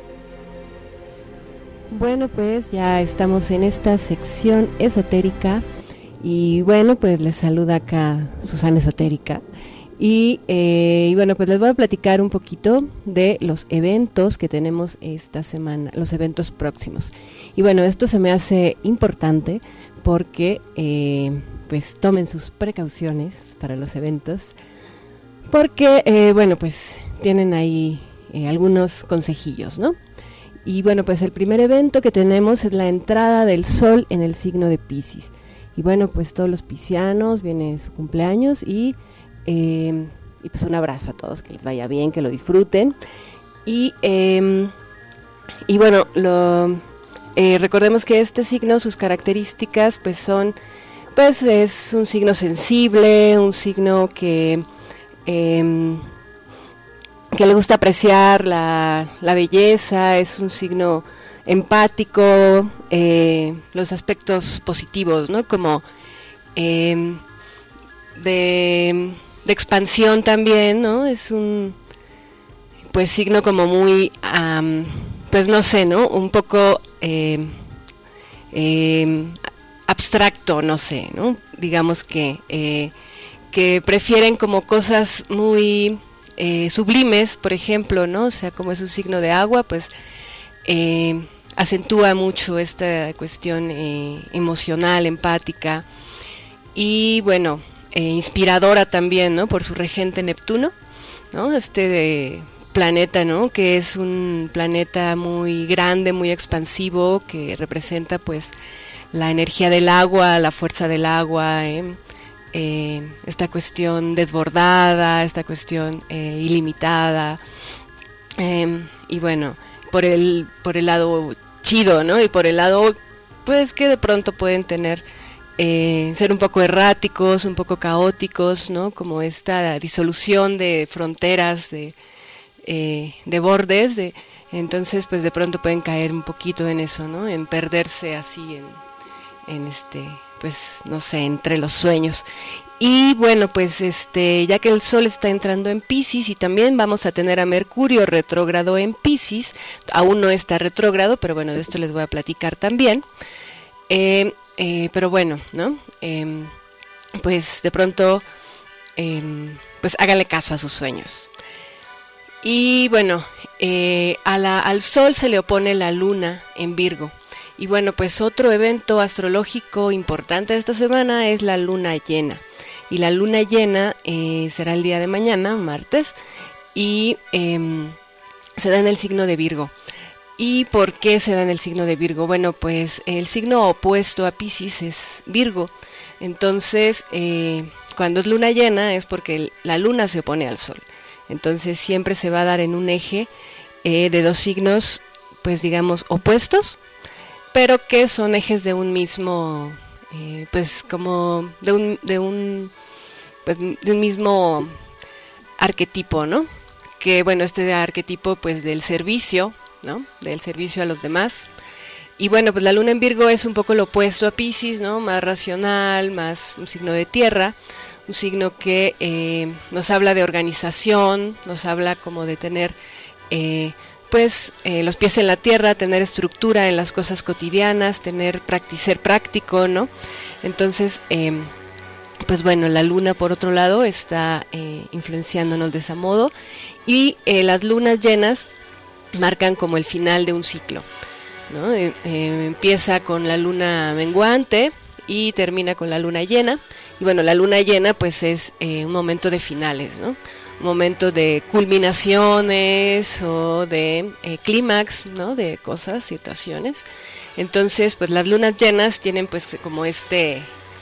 Bueno, pues ya estamos en esta sección esotérica y bueno, pues les saluda acá Susana Esotérica y bueno, pues les voy a platicar un poquito de los eventos que tenemos esta semana, los eventos próximos. Y bueno, esto se me hace importante porque pues tomen sus precauciones para los eventos porque bueno, pues tienen ahí algunos consejillos, ¿no? Y bueno, pues el primer evento que tenemos es la entrada del sol en el signo de Piscis. Y bueno, pues todos los piscianos, viene su cumpleaños y pues un abrazo a todos, que les vaya bien, que lo disfruten. Y bueno, recordemos que este signo, sus características pues son, pues es un signo sensible, un signo que le gusta apreciar la belleza, es un signo empático, los aspectos positivos, ¿no? Como de expansión también, ¿no? Es un pues signo como muy, pues no sé, ¿no? Un poco abstracto, no sé, ¿no? Digamos que prefieren como cosas muy sublimes, por ejemplo, ¿no? O sea, como es un signo de agua, pues acentúa mucho esta cuestión emocional, empática y bueno, inspiradora también, ¿no? Por su regente Neptuno, ¿no? Planeta, ¿no? Que es un planeta muy grande, muy expansivo, que representa pues la energía del agua, la fuerza del agua, esta cuestión desbordada, esta cuestión ilimitada, y bueno, por el lado chido, ¿no? Y por el lado, pues que de pronto pueden tener, ser un poco erráticos, un poco caóticos, ¿no? Como esta disolución de fronteras, de bordes, entonces pues de pronto pueden caer un poquito en eso, ¿no? En perderse así pues no sé, entre los sueños. Y bueno, pues ya que el Sol está entrando en Piscis y también vamos a tener a Mercurio retrógrado en Piscis, aún no está retrógrado, pero bueno, de esto les voy a platicar también. Pero bueno, ¿no? Pues de pronto, pues háganle caso a sus sueños. Y bueno, al Sol se le opone la Luna en Virgo. Y bueno, pues otro evento astrológico importante de esta semana es la luna llena. Y la luna llena será el día de mañana, martes, y se da en el signo de Virgo. ¿Y por qué se da en el signo de Virgo? Bueno, pues el signo opuesto a Piscis es Virgo. Entonces, cuando es luna llena es porque la luna se opone al sol. Entonces siempre se va a dar en un eje de dos signos, pues digamos, opuestos, pero que son ejes de un mismo, pues como de un mismo arquetipo, ¿no? Que bueno, este arquetipo pues del servicio, ¿no? Del servicio a los demás. Y bueno, pues la luna en Virgo es un poco lo opuesto a Piscis, ¿no? Más racional, más un signo de tierra, un signo que nos habla de organización, nos habla como de tener los pies en la tierra, tener estructura en las cosas cotidianas, ser práctico, ¿no? Entonces, pues bueno, la luna por otro lado está influenciándonos de ese modo, y las lunas llenas marcan como el final de un ciclo, ¿no? Empieza con la luna menguante y termina con la luna llena. Y bueno, la luna llena pues es un momento de finales, ¿no? Un momento de culminaciones o de clímax, ¿no? De cosas, situaciones. Entonces, pues las lunas llenas tienen pues como esta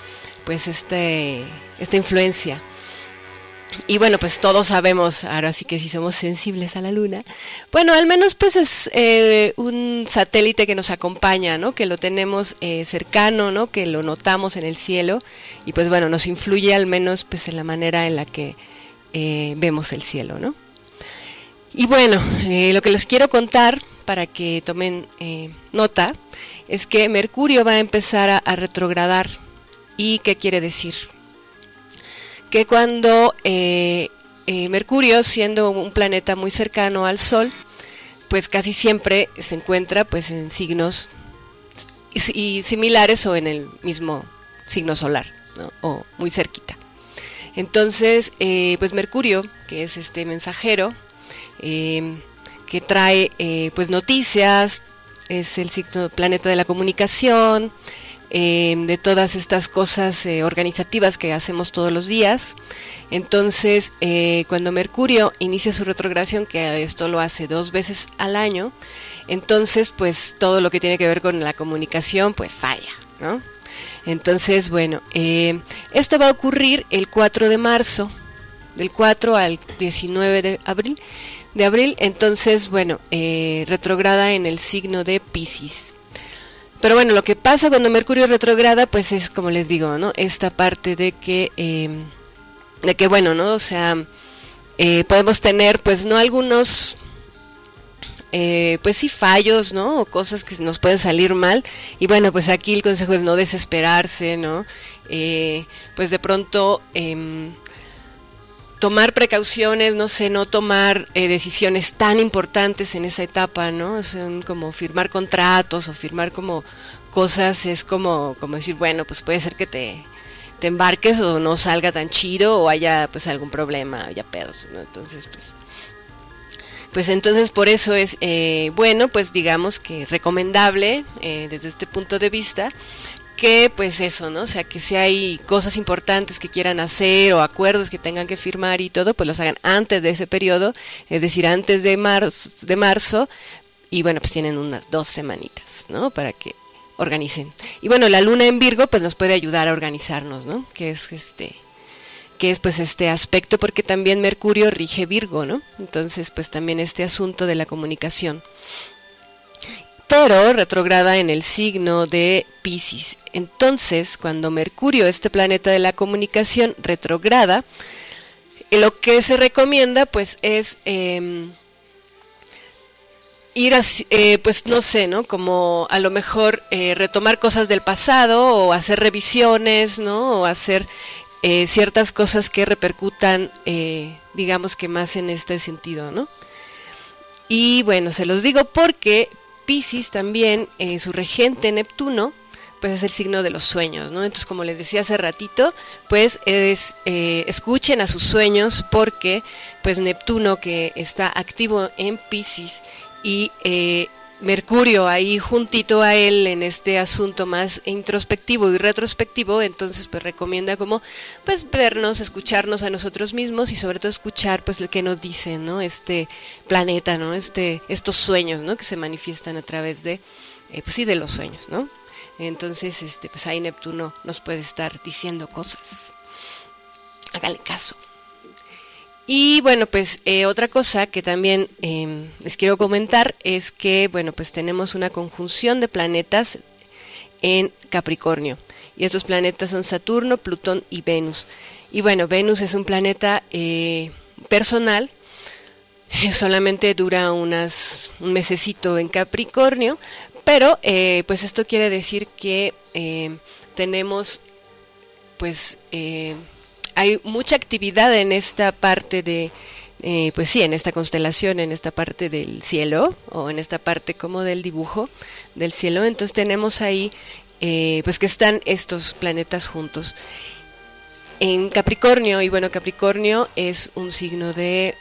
influencia. Y bueno, pues todos sabemos, ahora sí que sí somos sensibles a la luna. Bueno, al menos pues es un satélite que nos acompaña, ¿no? Que lo tenemos cercano, ¿no? Que lo notamos en el cielo y pues bueno, nos influye al menos pues en la manera en la que vemos el cielo, ¿no? Y bueno, lo que les quiero contar para que tomen nota es que Mercurio va a empezar a retrogradar. ¿Y qué quiere decir? Que cuando Mercurio, siendo un planeta muy cercano al Sol, pues casi siempre se encuentra pues en signos y similares o en el mismo signo solar, ¿no? O muy cerquita. Entonces, pues Mercurio, que es este mensajero, que trae pues noticias, es el signo planeta de la comunicación, de todas estas cosas organizativas que hacemos todos los días. Entonces, cuando Mercurio inicia su retrogradación, que esto lo hace 2 veces al año, entonces pues todo lo que tiene que ver con la comunicación pues falla, ¿no? Entonces, bueno, esto va a ocurrir el 4 de marzo, del 4 al 19 de abril. Entonces, bueno, retrograda en el signo de Piscis. Pero bueno, lo que pasa cuando Mercurio retrograda, pues es como les digo, ¿no? Esta parte de que bueno, ¿no? O sea, podemos tener, pues no algunos, pues sí fallos, ¿no? O cosas que nos pueden salir mal. Y bueno, pues aquí el consejo es no desesperarse, ¿no? Pues de pronto tomar precauciones, no sé, no tomar decisiones tan importantes en esa etapa, ¿no? O sea, como firmar contratos o firmar como cosas, es como decir, bueno, pues puede ser que te embarques o no salga tan chido o haya pues algún problema, haya pedos, ¿no? Entonces, pues entonces por eso es, bueno, pues digamos que recomendable desde este punto de vista, que pues eso, ¿no? O sea, que si hay cosas importantes que quieran hacer o acuerdos que tengan que firmar y todo, pues los hagan antes de ese periodo, es decir, antes de marzo, y bueno, pues tienen unas 2 semanitas, ¿no? Para que organicen. Y bueno, la luna en Virgo pues nos puede ayudar a organizarnos, ¿no? Que es pues este aspecto, porque también Mercurio rige Virgo, ¿no? Entonces, pues también este asunto de la comunicación. Pero retrograda en el signo de Piscis. Entonces, cuando Mercurio, este planeta de la comunicación, retrograda, lo que se recomienda pues es ir así, pues no sé, ¿no? Como a lo mejor retomar cosas del pasado o hacer revisiones, ¿no? O hacer ciertas cosas que repercutan, digamos que más en este sentido, ¿no? Y bueno, se los digo porque Piscis también, su regente Neptuno, pues es el signo de los sueños, ¿no? Entonces, como les decía hace ratito, pues escuchen a sus sueños, porque pues Neptuno, que está activo en Piscis, y Mercurio ahí juntito a él en este asunto más introspectivo y retrospectivo, entonces pues recomienda como pues vernos, escucharnos a nosotros mismos y sobre todo escuchar pues lo que nos dice, ¿no? Este planeta, ¿no? Estos sueños, ¿no? Que se manifiestan a través de, pues sí, de los sueños, ¿no? Entonces, pues ahí Neptuno nos puede estar diciendo cosas. Hágale caso. Y bueno, pues otra cosa que también les quiero comentar es que, bueno, pues tenemos una conjunción de planetas en Capricornio. Y estos planetas son Saturno, Plutón y Venus. Y bueno, Venus es un planeta personal, solamente dura un mesecito en Capricornio, pero pues esto quiere decir que tenemos pues hay mucha actividad en esta parte de, pues sí, en esta constelación, en esta parte del cielo, o en esta parte como del dibujo del cielo. Entonces tenemos ahí, pues que están estos planetas juntos. En Capricornio, y bueno, Capricornio es un signo de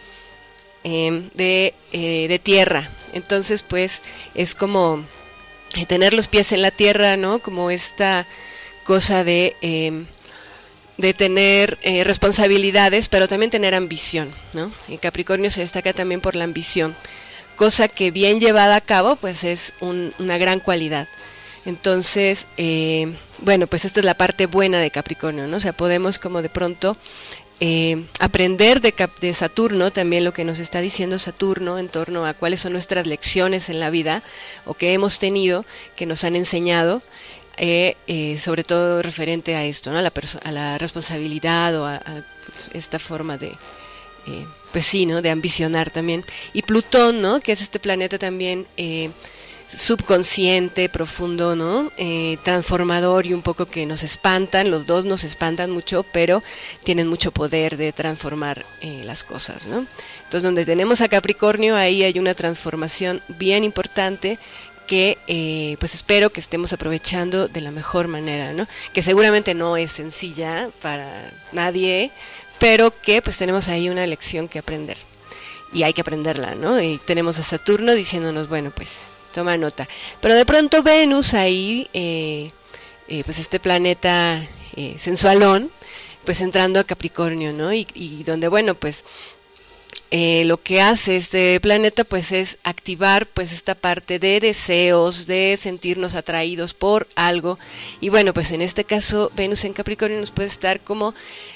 tierra. Entonces, pues, es como tener los pies en la tierra, ¿no? Como esta cosa de tener responsabilidades, pero también tener ambición, ¿no? Y Capricornio se destaca también por la ambición, cosa que bien llevada a cabo, pues es una gran cualidad. Entonces, bueno, pues esta es la parte buena de Capricornio, ¿no? O sea, podemos como de pronto aprender de Saturno, también lo que nos está diciendo Saturno en torno a cuáles son nuestras lecciones en la vida o que hemos tenido, que nos han enseñado, sobre todo referente a esto, ¿no? A la responsabilidad o a pues, esta forma de, pues sí, ¿no? De ambicionar también. Y Plutón, ¿no? Que es este planeta también subconsciente, profundo, ¿no? Transformador y un poco que nos espantan, los dos nos espantan mucho, pero tienen mucho poder de transformar las cosas, ¿no? Entonces, donde tenemos a Capricornio, ahí hay una transformación bien importante que pues espero que estemos aprovechando de la mejor manera, ¿no? Que seguramente no es sencilla para nadie, pero que pues tenemos ahí una lección que aprender y hay que aprenderla, ¿no? Y tenemos a Saturno diciéndonos, bueno, pues toma nota. Pero de pronto Venus ahí, pues este planeta sensualón, pues entrando a Capricornio, ¿no? Y donde, bueno, pues lo que hace este planeta pues es activar pues esta parte de deseos, de sentirnos atraídos por algo. Y bueno, pues en este caso Venus en Capricornio nos puede estar como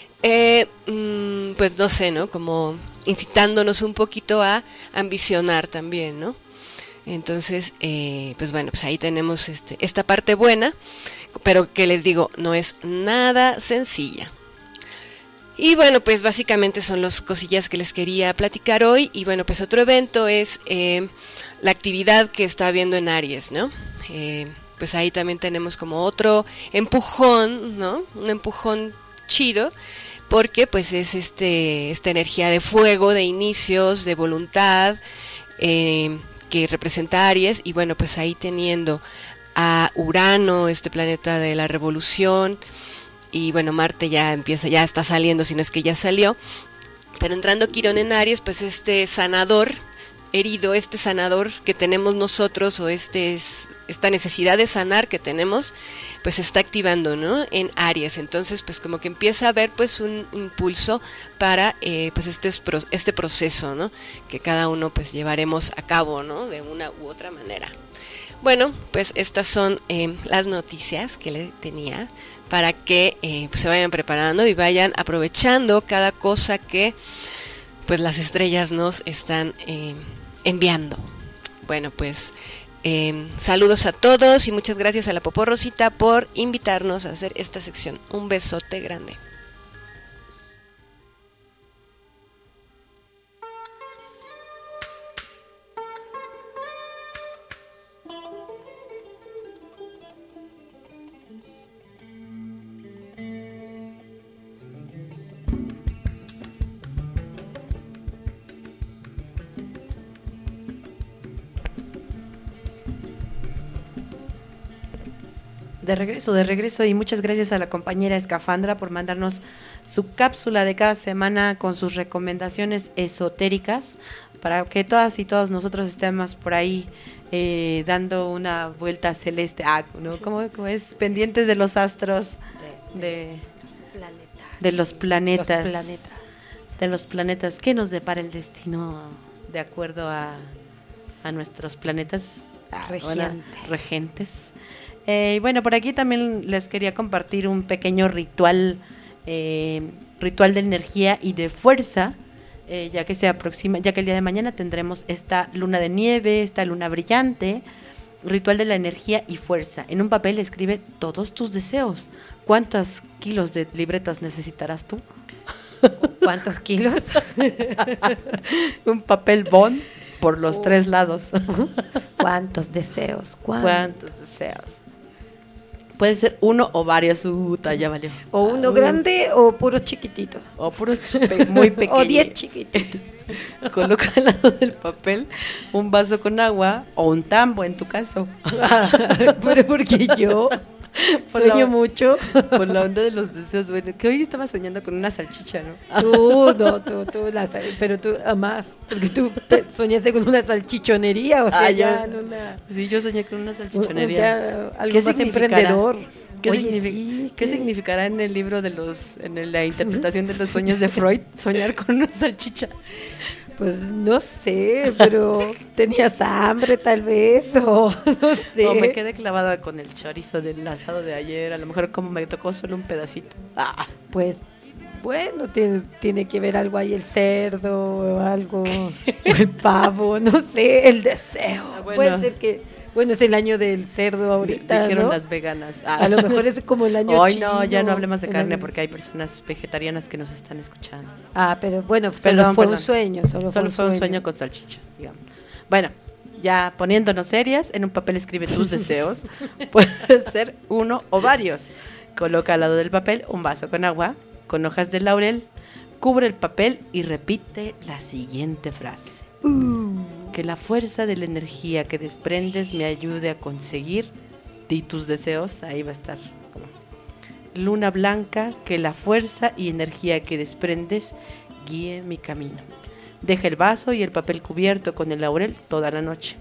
pues no sé, ¿no? Como incitándonos un poquito a ambicionar también, ¿no? Entonces, pues bueno, pues ahí tenemos esta parte buena, pero que les digo, no es nada sencilla. Y bueno, pues básicamente son las cosillas que les quería platicar hoy. Y bueno, pues otro evento es la actividad que está habiendo en Aries, ¿no? Pues ahí también tenemos como otro empujón, ¿no? Un empujón chido, porque pues es esta energía de fuego, de inicios, de voluntad, que representa Aries. Y bueno, pues ahí teniendo a Urano, este planeta de la revolución, y bueno, Marte ya está saliendo, si no es que ya salió, pero entrando Quirón en Aries, pues este sanador herido, este sanador que tenemos nosotros, o esta necesidad de sanar que tenemos, pues se está activando, ¿no? En Aries. Entonces, pues como que empieza a haber pues un impulso para pues este proceso, ¿no? Que cada uno pues llevaremos a cabo, ¿no? De una u otra manera. Bueno, pues estas son las noticias que le tenía para que pues se vayan preparando y vayan aprovechando cada cosa que pues las estrellas nos están enviando. Bueno, pues saludos a todos y muchas gracias a la Popó Rosita por invitarnos a hacer esta sección. Un besote grande. De regreso y muchas gracias a la compañera Escafandra por mandarnos su cápsula de cada semana con sus recomendaciones esotéricas para que todas y todos nosotros estemos por ahí dando una vuelta celeste, ¿no? ¿Cómo es? Pendientes de los astros, de los planetas, de los planetas. ¿Qué nos depara el destino de acuerdo a nuestros planetas regentes? Y bueno, por aquí también les quería compartir un pequeño ritual de energía y de fuerza, ya que se aproxima, ya que el día de mañana tendremos esta luna de nieve, esta luna brillante. Ritual de la energía y fuerza. En un papel escribe todos tus deseos. ¿Cuántos kilos de libretas necesitarás tú? ¿Cuántos kilos? Un papel bond por los 3 lados. ¿Cuántos deseos? ¿Cuántos deseos? Puede ser uno o varios, ya valió. O uno grande o puros chiquititos. O puros muy pequeños. O 10 chiquititos. Coloca al lado del papel un vaso con agua o un tambo en tu caso. Pero porque yo... Sueño mucho. Por la onda de los deseos, bueno, que hoy estaba soñando con una salchicha, ¿no? Pero tú más, porque tú soñaste con una salchichonería, o sea, ya en una... Sí, yo soñé con una salchichonería. Ya, algo ¿Qué más significará? emprendedor. ¿Qué, Oye, sí, ¿Qué significará en el libro de la interpretación de los sueños de Freud soñar con una salchicha? Pues no sé, pero tenías hambre tal vez, o no sé. O me quedé clavada con el chorizo del asado de ayer, a lo mejor como me tocó solo un pedacito. Pues bueno, tiene que ver algo ahí el cerdo o algo, o el pavo, no sé, el deseo. Bueno. Puede ser que, bueno, es el año del cerdo ahorita, Dijeron ¿no? las veganas. A lo mejor es como el año Hoy chino. no, ya no hablemos de el carne año- porque hay personas vegetarianas que nos están escuchando. Pero bueno, solo Perdón, fue perdón. un sueño. Solo fue un sueño con salchichas, digamos. Bueno, ya poniéndonos serias, en un papel escribe tus deseos. Puede ser uno o varios. Coloca al lado del papel un vaso con agua, con hojas de laurel, cubre el papel y repite la siguiente frase. Que la fuerza de la energía que desprendes me ayude a conseguir, di tus deseos, ahí va a estar. Como, luna blanca, que la fuerza y energía que desprendes guíe mi camino. Deja el vaso y el papel cubierto con el laurel toda la noche.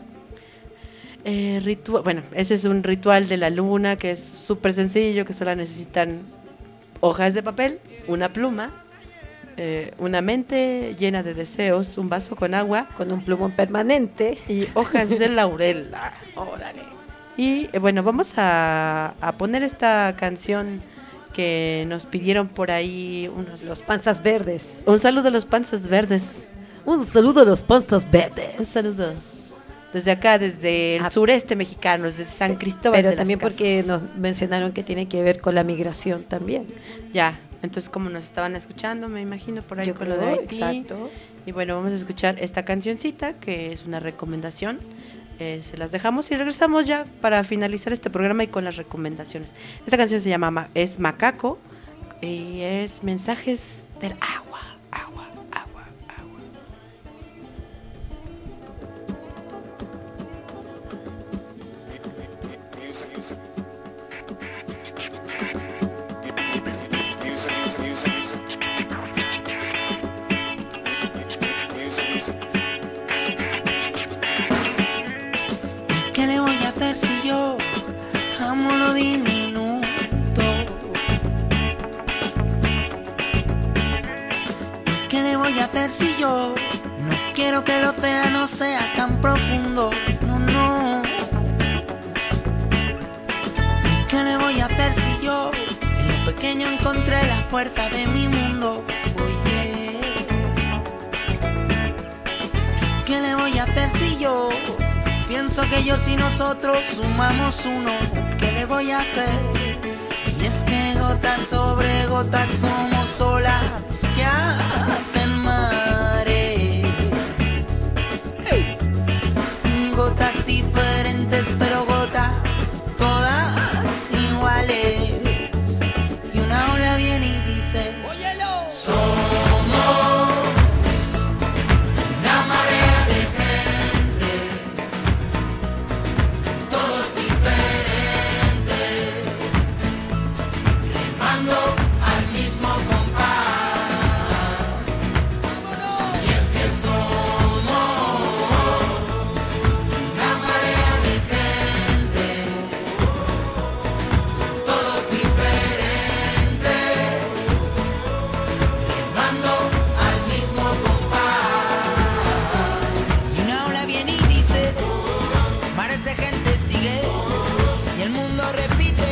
Bueno, ese es un ritual de la luna que es súper sencillo, que solo necesitan hojas de papel, una pluma, una mente llena de deseos, un vaso con agua, con un plumón permanente y hojas de laurel. Órale. Y bueno, vamos a poner esta canción que nos pidieron por ahí los panzas verdes. Un saludo a los panzas verdes. Un saludo a los panzas verdes. Un saludo. Desde acá, desde el sureste mexicano, desde San Cristóbal Pero de también las porque nos mencionaron que tiene que ver con la migración también. Ya, entonces como nos estaban escuchando, me imagino por ahí Yo con lo creo, de Haití. exacto. Y bueno, vamos a escuchar esta cancioncita que es una recomendación. Se las dejamos y regresamos ya para finalizar este programa y con las recomendaciones. Esta canción se llama Es Macaco y es Mensajes del Agua. ¿Qué le voy a hacer si yo amo lo diminuto? ¿Qué le voy a hacer si yo no quiero que el océano sea tan profundo? No, no. ¿Y qué le voy a hacer si yo en lo pequeño encontré la fuerza de mi mundo? Oye, ¿qué le voy a hacer si yo pienso que ellos y nosotros sumamos uno? ¿Qué le voy a hacer? Y es que gotas sobre gotas somos olas que hacen mares. ¡Hey! Gotas diferentes pero gotas todas iguales. Y una ola viene y dice: ¡óyelo! Somos una marea de gente, todos diferentes, remando al mismo compás. Y es que somos una marea de gente, todos diferentes, remando al mismo compás. Y una ola viene y dice: mares de gente sigue, y el mundo repite,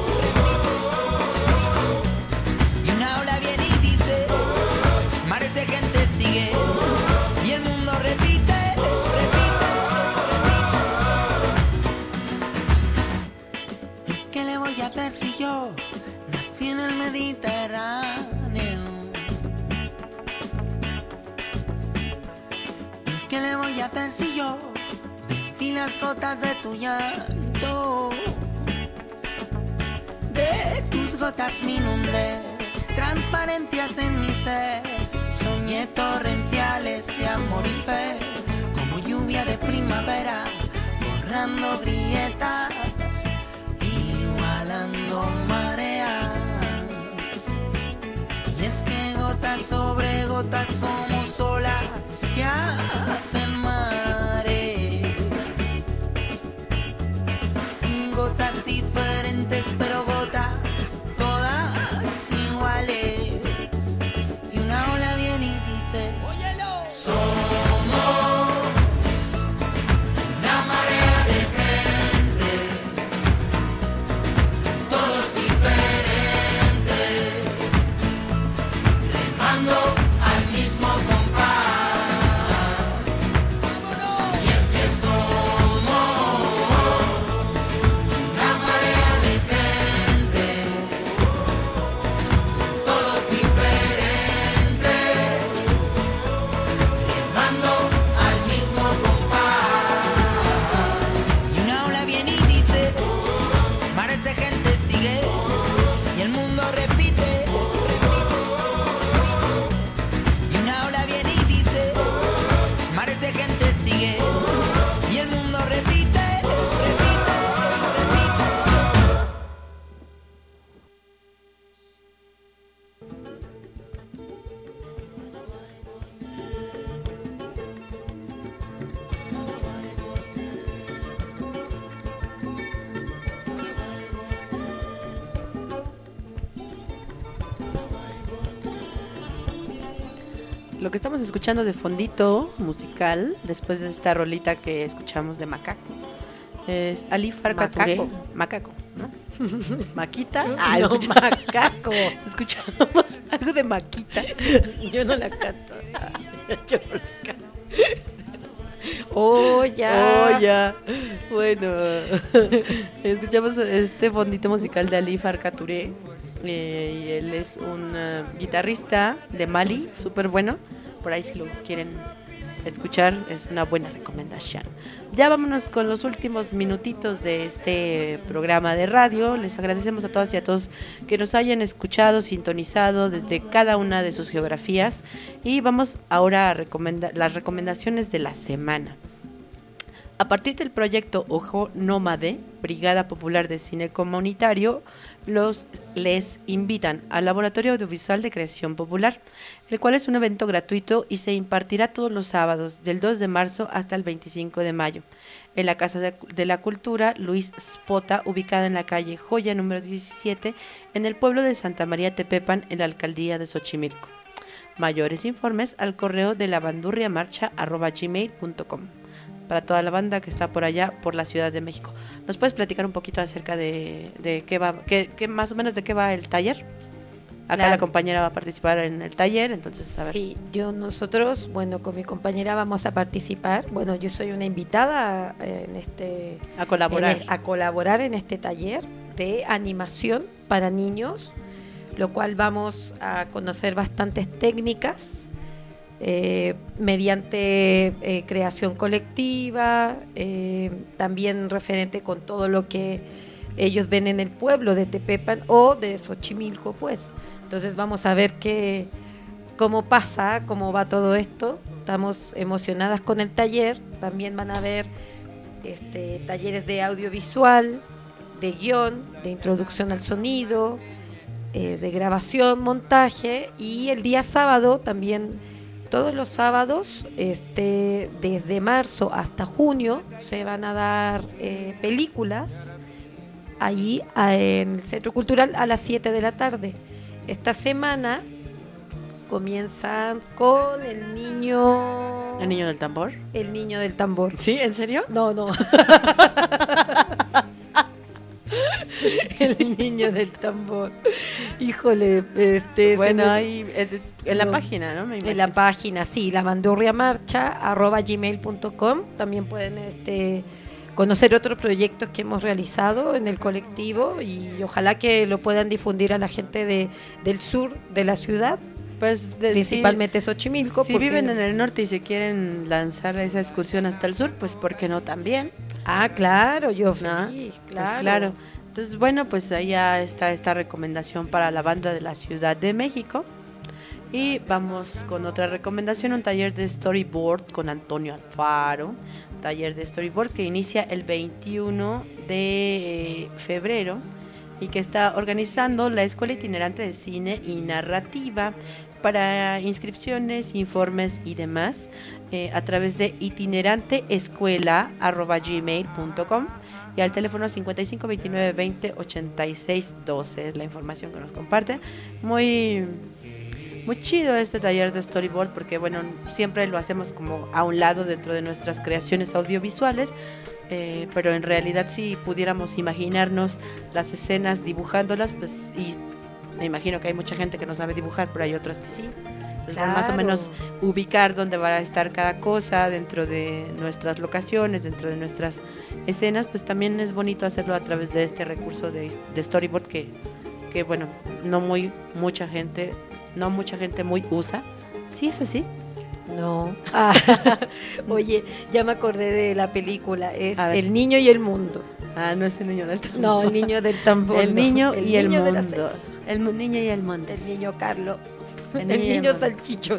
y una ola viene y dice: mares de gente sigue, y el mundo repite, ¿Y qué le voy a hacer si yo nací en el Mediterráneo? ¿Y qué le voy a hacer si yo vi las gotas de tu llanto? De tus gotas me inundé, transparencias en mi ser, soñé torrenciales de amor y fe, como lluvia de primavera, borrando grietas igual sobre gotas somos olas que hacen mares. Gotas diferentes pero gotas todas iguales. Y una ola viene y dice, óyelo, somos una marea de gente, todos diferentes, remando al mismo compás. Y es que somos una marea de gente, todos diferentes, remando al mismo compás. Y una ola viene y dice, mares de gente sigue, y el mundo repite, y una ola viene y dice, mares de gente sigue, y el mundo repite, repite. Lo que estamos escuchando de fondito musical, después de esta rolita que escuchamos de Macaco, es Ali Farka Touré. Macaco, ¿no? Maquita. No, escucha- Macaco. Escuchamos algo de Maquita. Yo no la canto. Yo no la canto. Oh, ya. Oh, ya. Bueno, escuchamos este fondito musical de Ali Farka Touré. Y él es un guitarrista de Mali, súper bueno. Por ahí si lo quieren escuchar, es una buena recomendación. Ya vámonos con los últimos minutitos de este programa de radio. Les agradecemos a todas y a todos que nos hayan escuchado, sintonizado desde cada una de sus geografías. Y vamos ahora a las recomendaciones de la semana. A partir del proyecto Ojo Nómade, Brigada Popular de Cine Comunitario, les invitan al Laboratorio Audiovisual de Creación Popular, el cual es un evento gratuito y se impartirá todos los sábados, del 2 de marzo hasta el 25 de mayo, en la Casa de la Cultura Luis Spota, ubicada en la calle Joya número 17, en el pueblo de Santa María Tepepan, en la alcaldía de Xochimilco. Mayores informes al correo de lavandurriamarcha@gmail.com. Para toda la banda que está por allá, por la Ciudad de México. ¿Nos puedes platicar un poquito acerca de qué va, qué más o menos de qué va el taller? Acá la compañera va a participar en el taller, entonces a ver. Sí, nosotros, bueno, con mi compañera vamos a participar. Bueno, yo soy una invitada en este a colaborar en este taller de animación para niños, lo cual vamos a conocer bastantes técnicas. Mediante creación colectiva, también referente con todo lo que ellos ven en el pueblo de Tepepan o de Xochimilco, pues. Entonces vamos a ver cómo pasa, cómo va todo esto. Estamos emocionadas con el taller. También van a haber talleres de audiovisual, de guión, de introducción al sonido, de grabación, montaje, y el día sábado también. Todos los sábados, desde marzo hasta junio, se van a dar películas ahí en el Centro Cultural a las 7 de la tarde. Esta semana comienzan con El Niño del Tambor. El Niño del Tambor. ¿Sí? ¿En serio? No. El Niño del Tambor. Híjole, bueno, ahí en la página, ¿no? En la página, sí, lavandurriamarcha@gmail.com. También pueden conocer otros proyectos que hemos realizado en el colectivo y ojalá que lo puedan difundir a la gente del sur de la ciudad. Pues principalmente Xochimilco. Si viven en el norte y se quieren lanzar esa excursión hasta el sur, pues ¿por qué no también? Ah, claro, yo feliz, Pues claro. Entonces, bueno, pues ahí ya está esta recomendación para la banda de la Ciudad de México. Y vamos con otra recomendación, un taller de storyboard con Antonio Alfaro. Un taller de storyboard que inicia el 21 de febrero y que está organizando la Escuela Itinerante de Cine y Narrativa. para inscripciones, informes y demás, a través de itineranteescuela@gmail.com y al teléfono 55 29 20 86 12 es la información que nos comparte. Muy chido este taller de storyboard porque bueno, siempre lo hacemos como a un lado dentro de nuestras creaciones audiovisuales, pero en realidad si pudiéramos imaginarnos las escenas dibujándolas, pues, y me imagino que hay mucha gente que no sabe dibujar, pero hay otras que sí. Pues Claro. más o menos ubicar dónde va a estar cada cosa dentro de nuestras locaciones, dentro de nuestras escenas, pues también es bonito hacerlo a través de este recurso de storyboard que bueno, no mucha gente muy usa. ¿Sí es así? No. Oye, ya me acordé de la película, es A ver. El niño y el mundo. Ah, no es el niño del tambor. No, el niño del tambor. El niño no. y el niño de la mundo. El niño y el mundo. El niño Carlos. El El niño y el niño mundo. salchichón.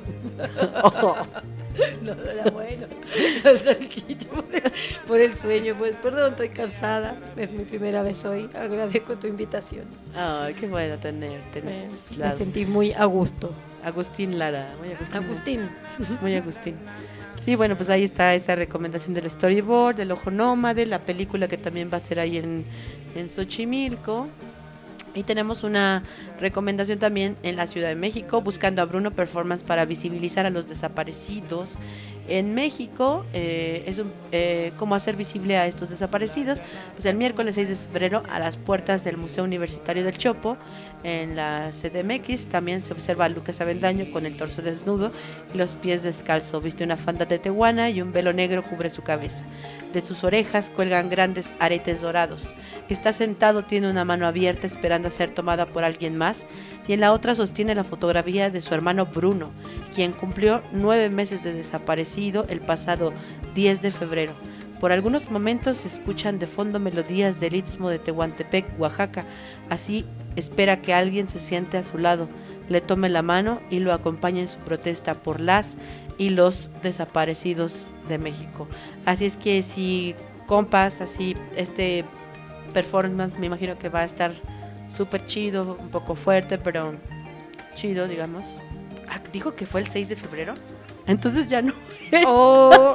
No, era bueno. El salchichón por el sueño. Pues, perdón, estoy cansada. Es mi primera vez hoy. Agradezco tu invitación. Ay, qué bueno tenerte. Me sentí muy a gusto. Agustín Lara. Muy Agustín. Muy Agustín. Sí, bueno, pues ahí está esa recomendación del storyboard, del Ojo Nómade, la película que también va a ser ahí en Xochimilco. Y tenemos una recomendación también en la Ciudad de México, Buscando a Bruno, performance para visibilizar a los desaparecidos. En México, cómo hacer visible a estos desaparecidos. Pues el miércoles 6 de febrero a las puertas del Museo Universitario del Chopo, en la CDMX, también se observa a Lucas Avendaño con el torso desnudo y los pies descalzos. Viste una falda de tehuana y un velo negro cubre su cabeza. De sus orejas cuelgan grandes aretes dorados. Está sentado, tiene una mano abierta esperando a ser tomada por alguien más y en la otra sostiene la fotografía de su hermano Bruno, quien cumplió 9 meses de desaparecido el pasado 10 de febrero. Por algunos momentos se escuchan de fondo melodías del Istmo de Tehuantepec, Oaxaca. Así espera que alguien se siente a su lado, le tome la mano y lo acompañe en su protesta por las y los desaparecidos de México. Así es que si compas, así este performance me imagino que va a estar súper chido, un poco fuerte, pero chido, digamos. Ah, dijo que fue el 6 de febrero. Entonces ya no. Oh.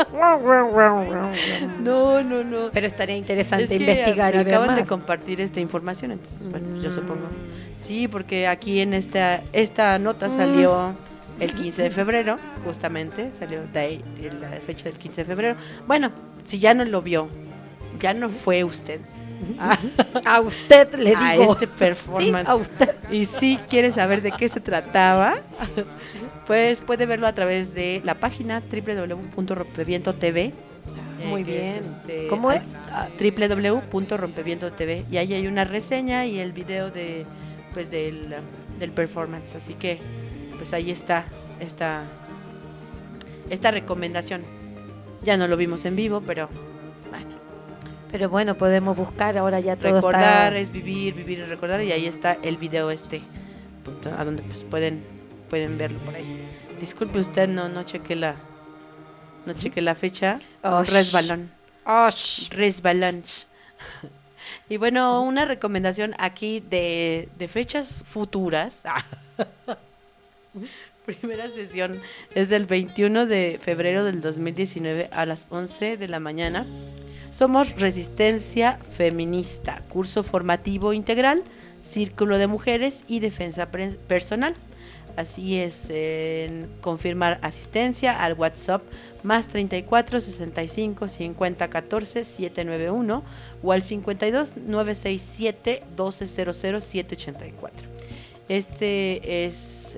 No. Pero estaría interesante Es que investigar y ver acaban de más. compartir esta información, entonces bueno, yo supongo. Sí, porque aquí en esta nota salió el 15 de febrero, justamente, salió de ahí, de la fecha del 15 de febrero. Bueno, si ya no lo vio, ya no fue usted. A usted le a digo. este performance. Sí, a usted. Y si quiere saber de qué se trataba, pues puede verlo a través de la página www.rompeviento.tv. Muy que bien. ¿Cómo es? www.rompeviento.tv. Y ahí hay una reseña y el video de pues del performance. Así que pues ahí está esta recomendación. Ya no lo vimos en vivo, pero Pero bueno, podemos buscar ahora ya todo recordar está... es vivir y recordar, y ahí está el video a donde pues pueden verlo por ahí. Disculpe usted, no cheque la fecha. Osh. Resbalón. Osh. Resbalón. Y bueno, una recomendación aquí de fechas futuras. Primera sesión es del 21 de febrero del 2019 a las 11 de la mañana. Somos Resistencia Feminista, curso formativo integral, Círculo de Mujeres y Defensa Personal. Así es, confirmar asistencia al WhatsApp más 34 65 50 14 791 o al 52 967 12 00 784. Este es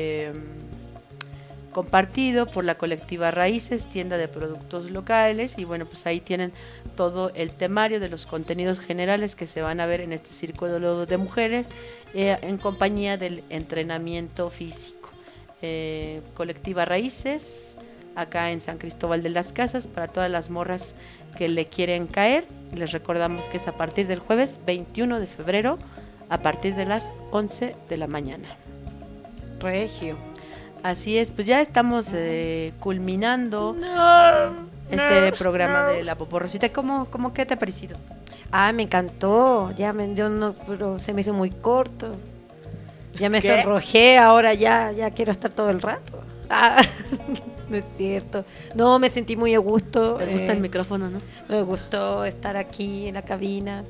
compartido por la colectiva Raíces, tienda de productos locales, y bueno, pues ahí tienen todo el temario de los contenidos generales que se van a ver en este círculo de mujeres en compañía del entrenamiento físico. Colectiva Raíces, acá en San Cristóbal de las Casas, para todas las morras que le quieren caer. Les recordamos que es a partir del jueves 21 de febrero a partir de las 11 de la mañana. Regio. Así es, pues ya estamos culminando programa de La Poporrosita. ¿Cómo qué te ha parecido? Ah, me encantó. Pero se me hizo muy corto. Ya me ¿Qué? sonrojé, ahora ya quiero estar todo el rato. Ah, no es cierto. No, me sentí muy a gusto. Te gusta el micrófono, ¿no? Me gustó estar aquí en la cabina.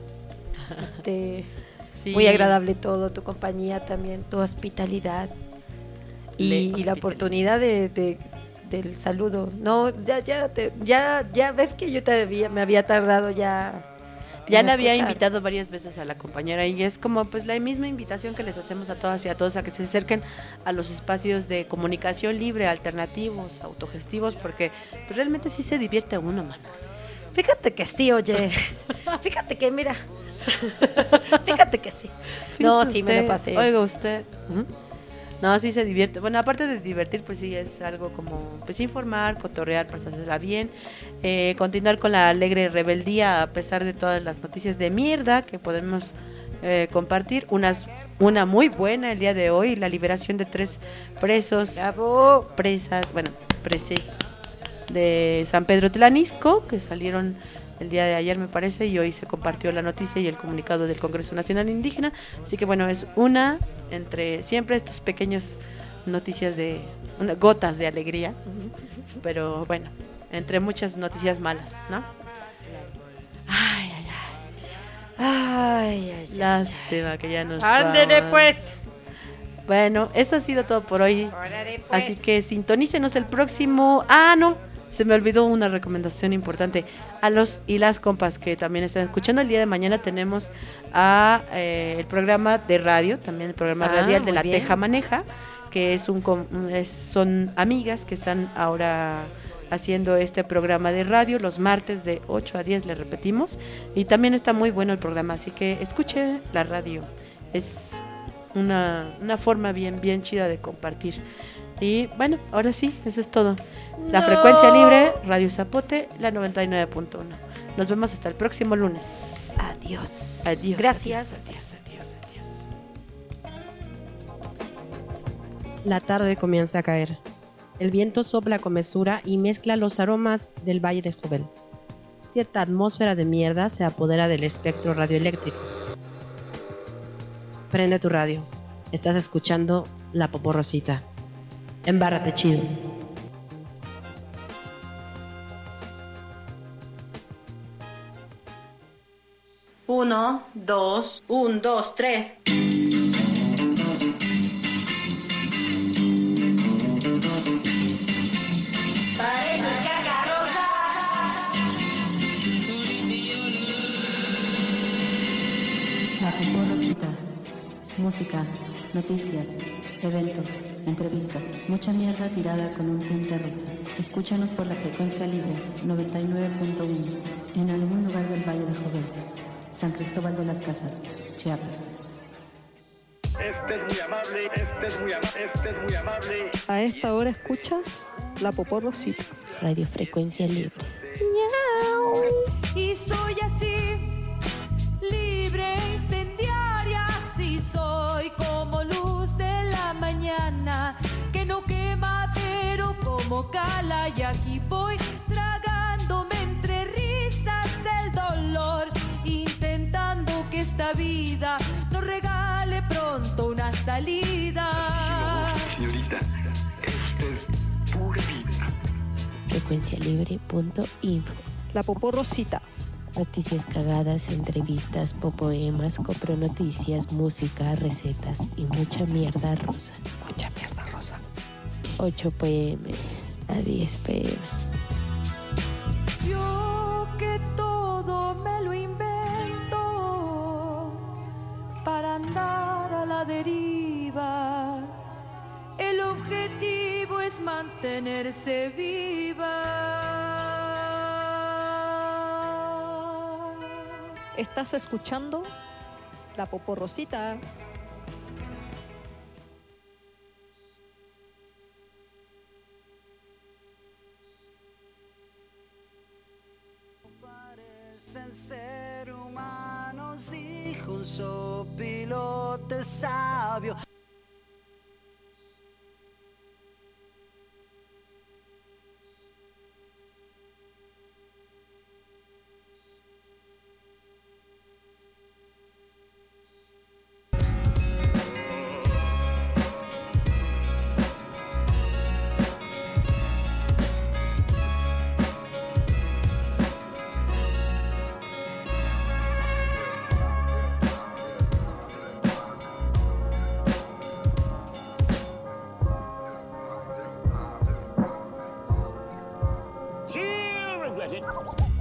Sí. Muy agradable todo, tu compañía también, tu hospitalidad y la oportunidad del saludo. No, ya ves que yo me había tardado ya. Ya en la había escuchar. invitado varias veces a la compañera y es como pues la misma invitación que les hacemos a todas y a todos a que se acerquen a los espacios de comunicación libre, alternativos, autogestivos, porque pues, realmente sí se divierte uno, mano. Fíjate que sí, oye. Fíjate que, mira. Fíjate que sí. No, sí me lo pasé. Oiga usted. No, sí se divierte. Bueno, aparte de divertir, pues sí es algo como, pues informar, cotorrear, pasársela bien, continuar con la alegre rebeldía a pesar de todas las noticias de mierda que podemos compartir. Una muy buena el día de hoy, la liberación de 3 presos, presas de San Pedro Tlanisco, que salieron el día de ayer me parece, y hoy se compartió la noticia y el comunicado del Congreso Nacional Indígena. Así que bueno, es una entre siempre estos pequeños noticias gotas de alegría, pero bueno, entre muchas noticias malas, ¿no? Ay, ay, ay. Lástima que ya nos Ándele vamos. pues. Bueno, eso ha sido todo por hoy. Órale, pues. Así que sintonícenos el próximo. No, se me olvidó una recomendación importante. A los y las compas que también están escuchando, el día de mañana tenemos el programa de radio, también el programa radial de muy La bien. Teja Maneja, que son amigas que están ahora haciendo este programa de radio los martes de 8 a 10, le repetimos, y también está muy bueno el programa, así que escuche la radio. Es una forma bien chida de compartir. Y bueno, ahora sí, eso es todo. La frecuencia libre, Radio Zapote, la 99.1. Nos vemos hasta el próximo lunes. Adiós. Adiós. Gracias. Adiós, adiós, adiós. La tarde comienza a caer. El viento sopla con mesura y mezcla los aromas del Valle de Jovel. Cierta atmósfera de mierda se apodera del espectro radioeléctrico. Prende tu radio. Estás escuchando La Poporrosita. Embárrate chido. Uno, dos, un, dos, tres. La Poporrosita. Música, noticias, eventos, entrevistas, mucha mierda tirada con un tinte rosa. Escúchanos por la frecuencia libre 99.1 en algún lugar del Valle de Jovel, San Cristóbal de las Casas, Chiapas. Este es muy amable, este es muy amable, este es muy amable. A esta hora escuchas La Poporrosita. Radiofrecuencia libre. Y soy así, libre, incendiaria, así soy como luz de la mañana, que no quema pero como cala, y aquí voy tragándome entre risas el dolor, intentando que esta vida nos regale pronto una salida. Señorita, esta es pura vida. Frecuencialibre.info. La Poporrosita. Noticias cagadas, entrevistas, popoemas, copronoticias, música, recetas y mucha mierda rosa. Mucha mierda rosa. 8 pm a 10 pm. Yo que todo me lo invento para andar a la deriva. El objetivo es mantenerse viva. Estás escuchando La Poporrosita. Parecen ser humanos, dijo un sopilote sabio. así.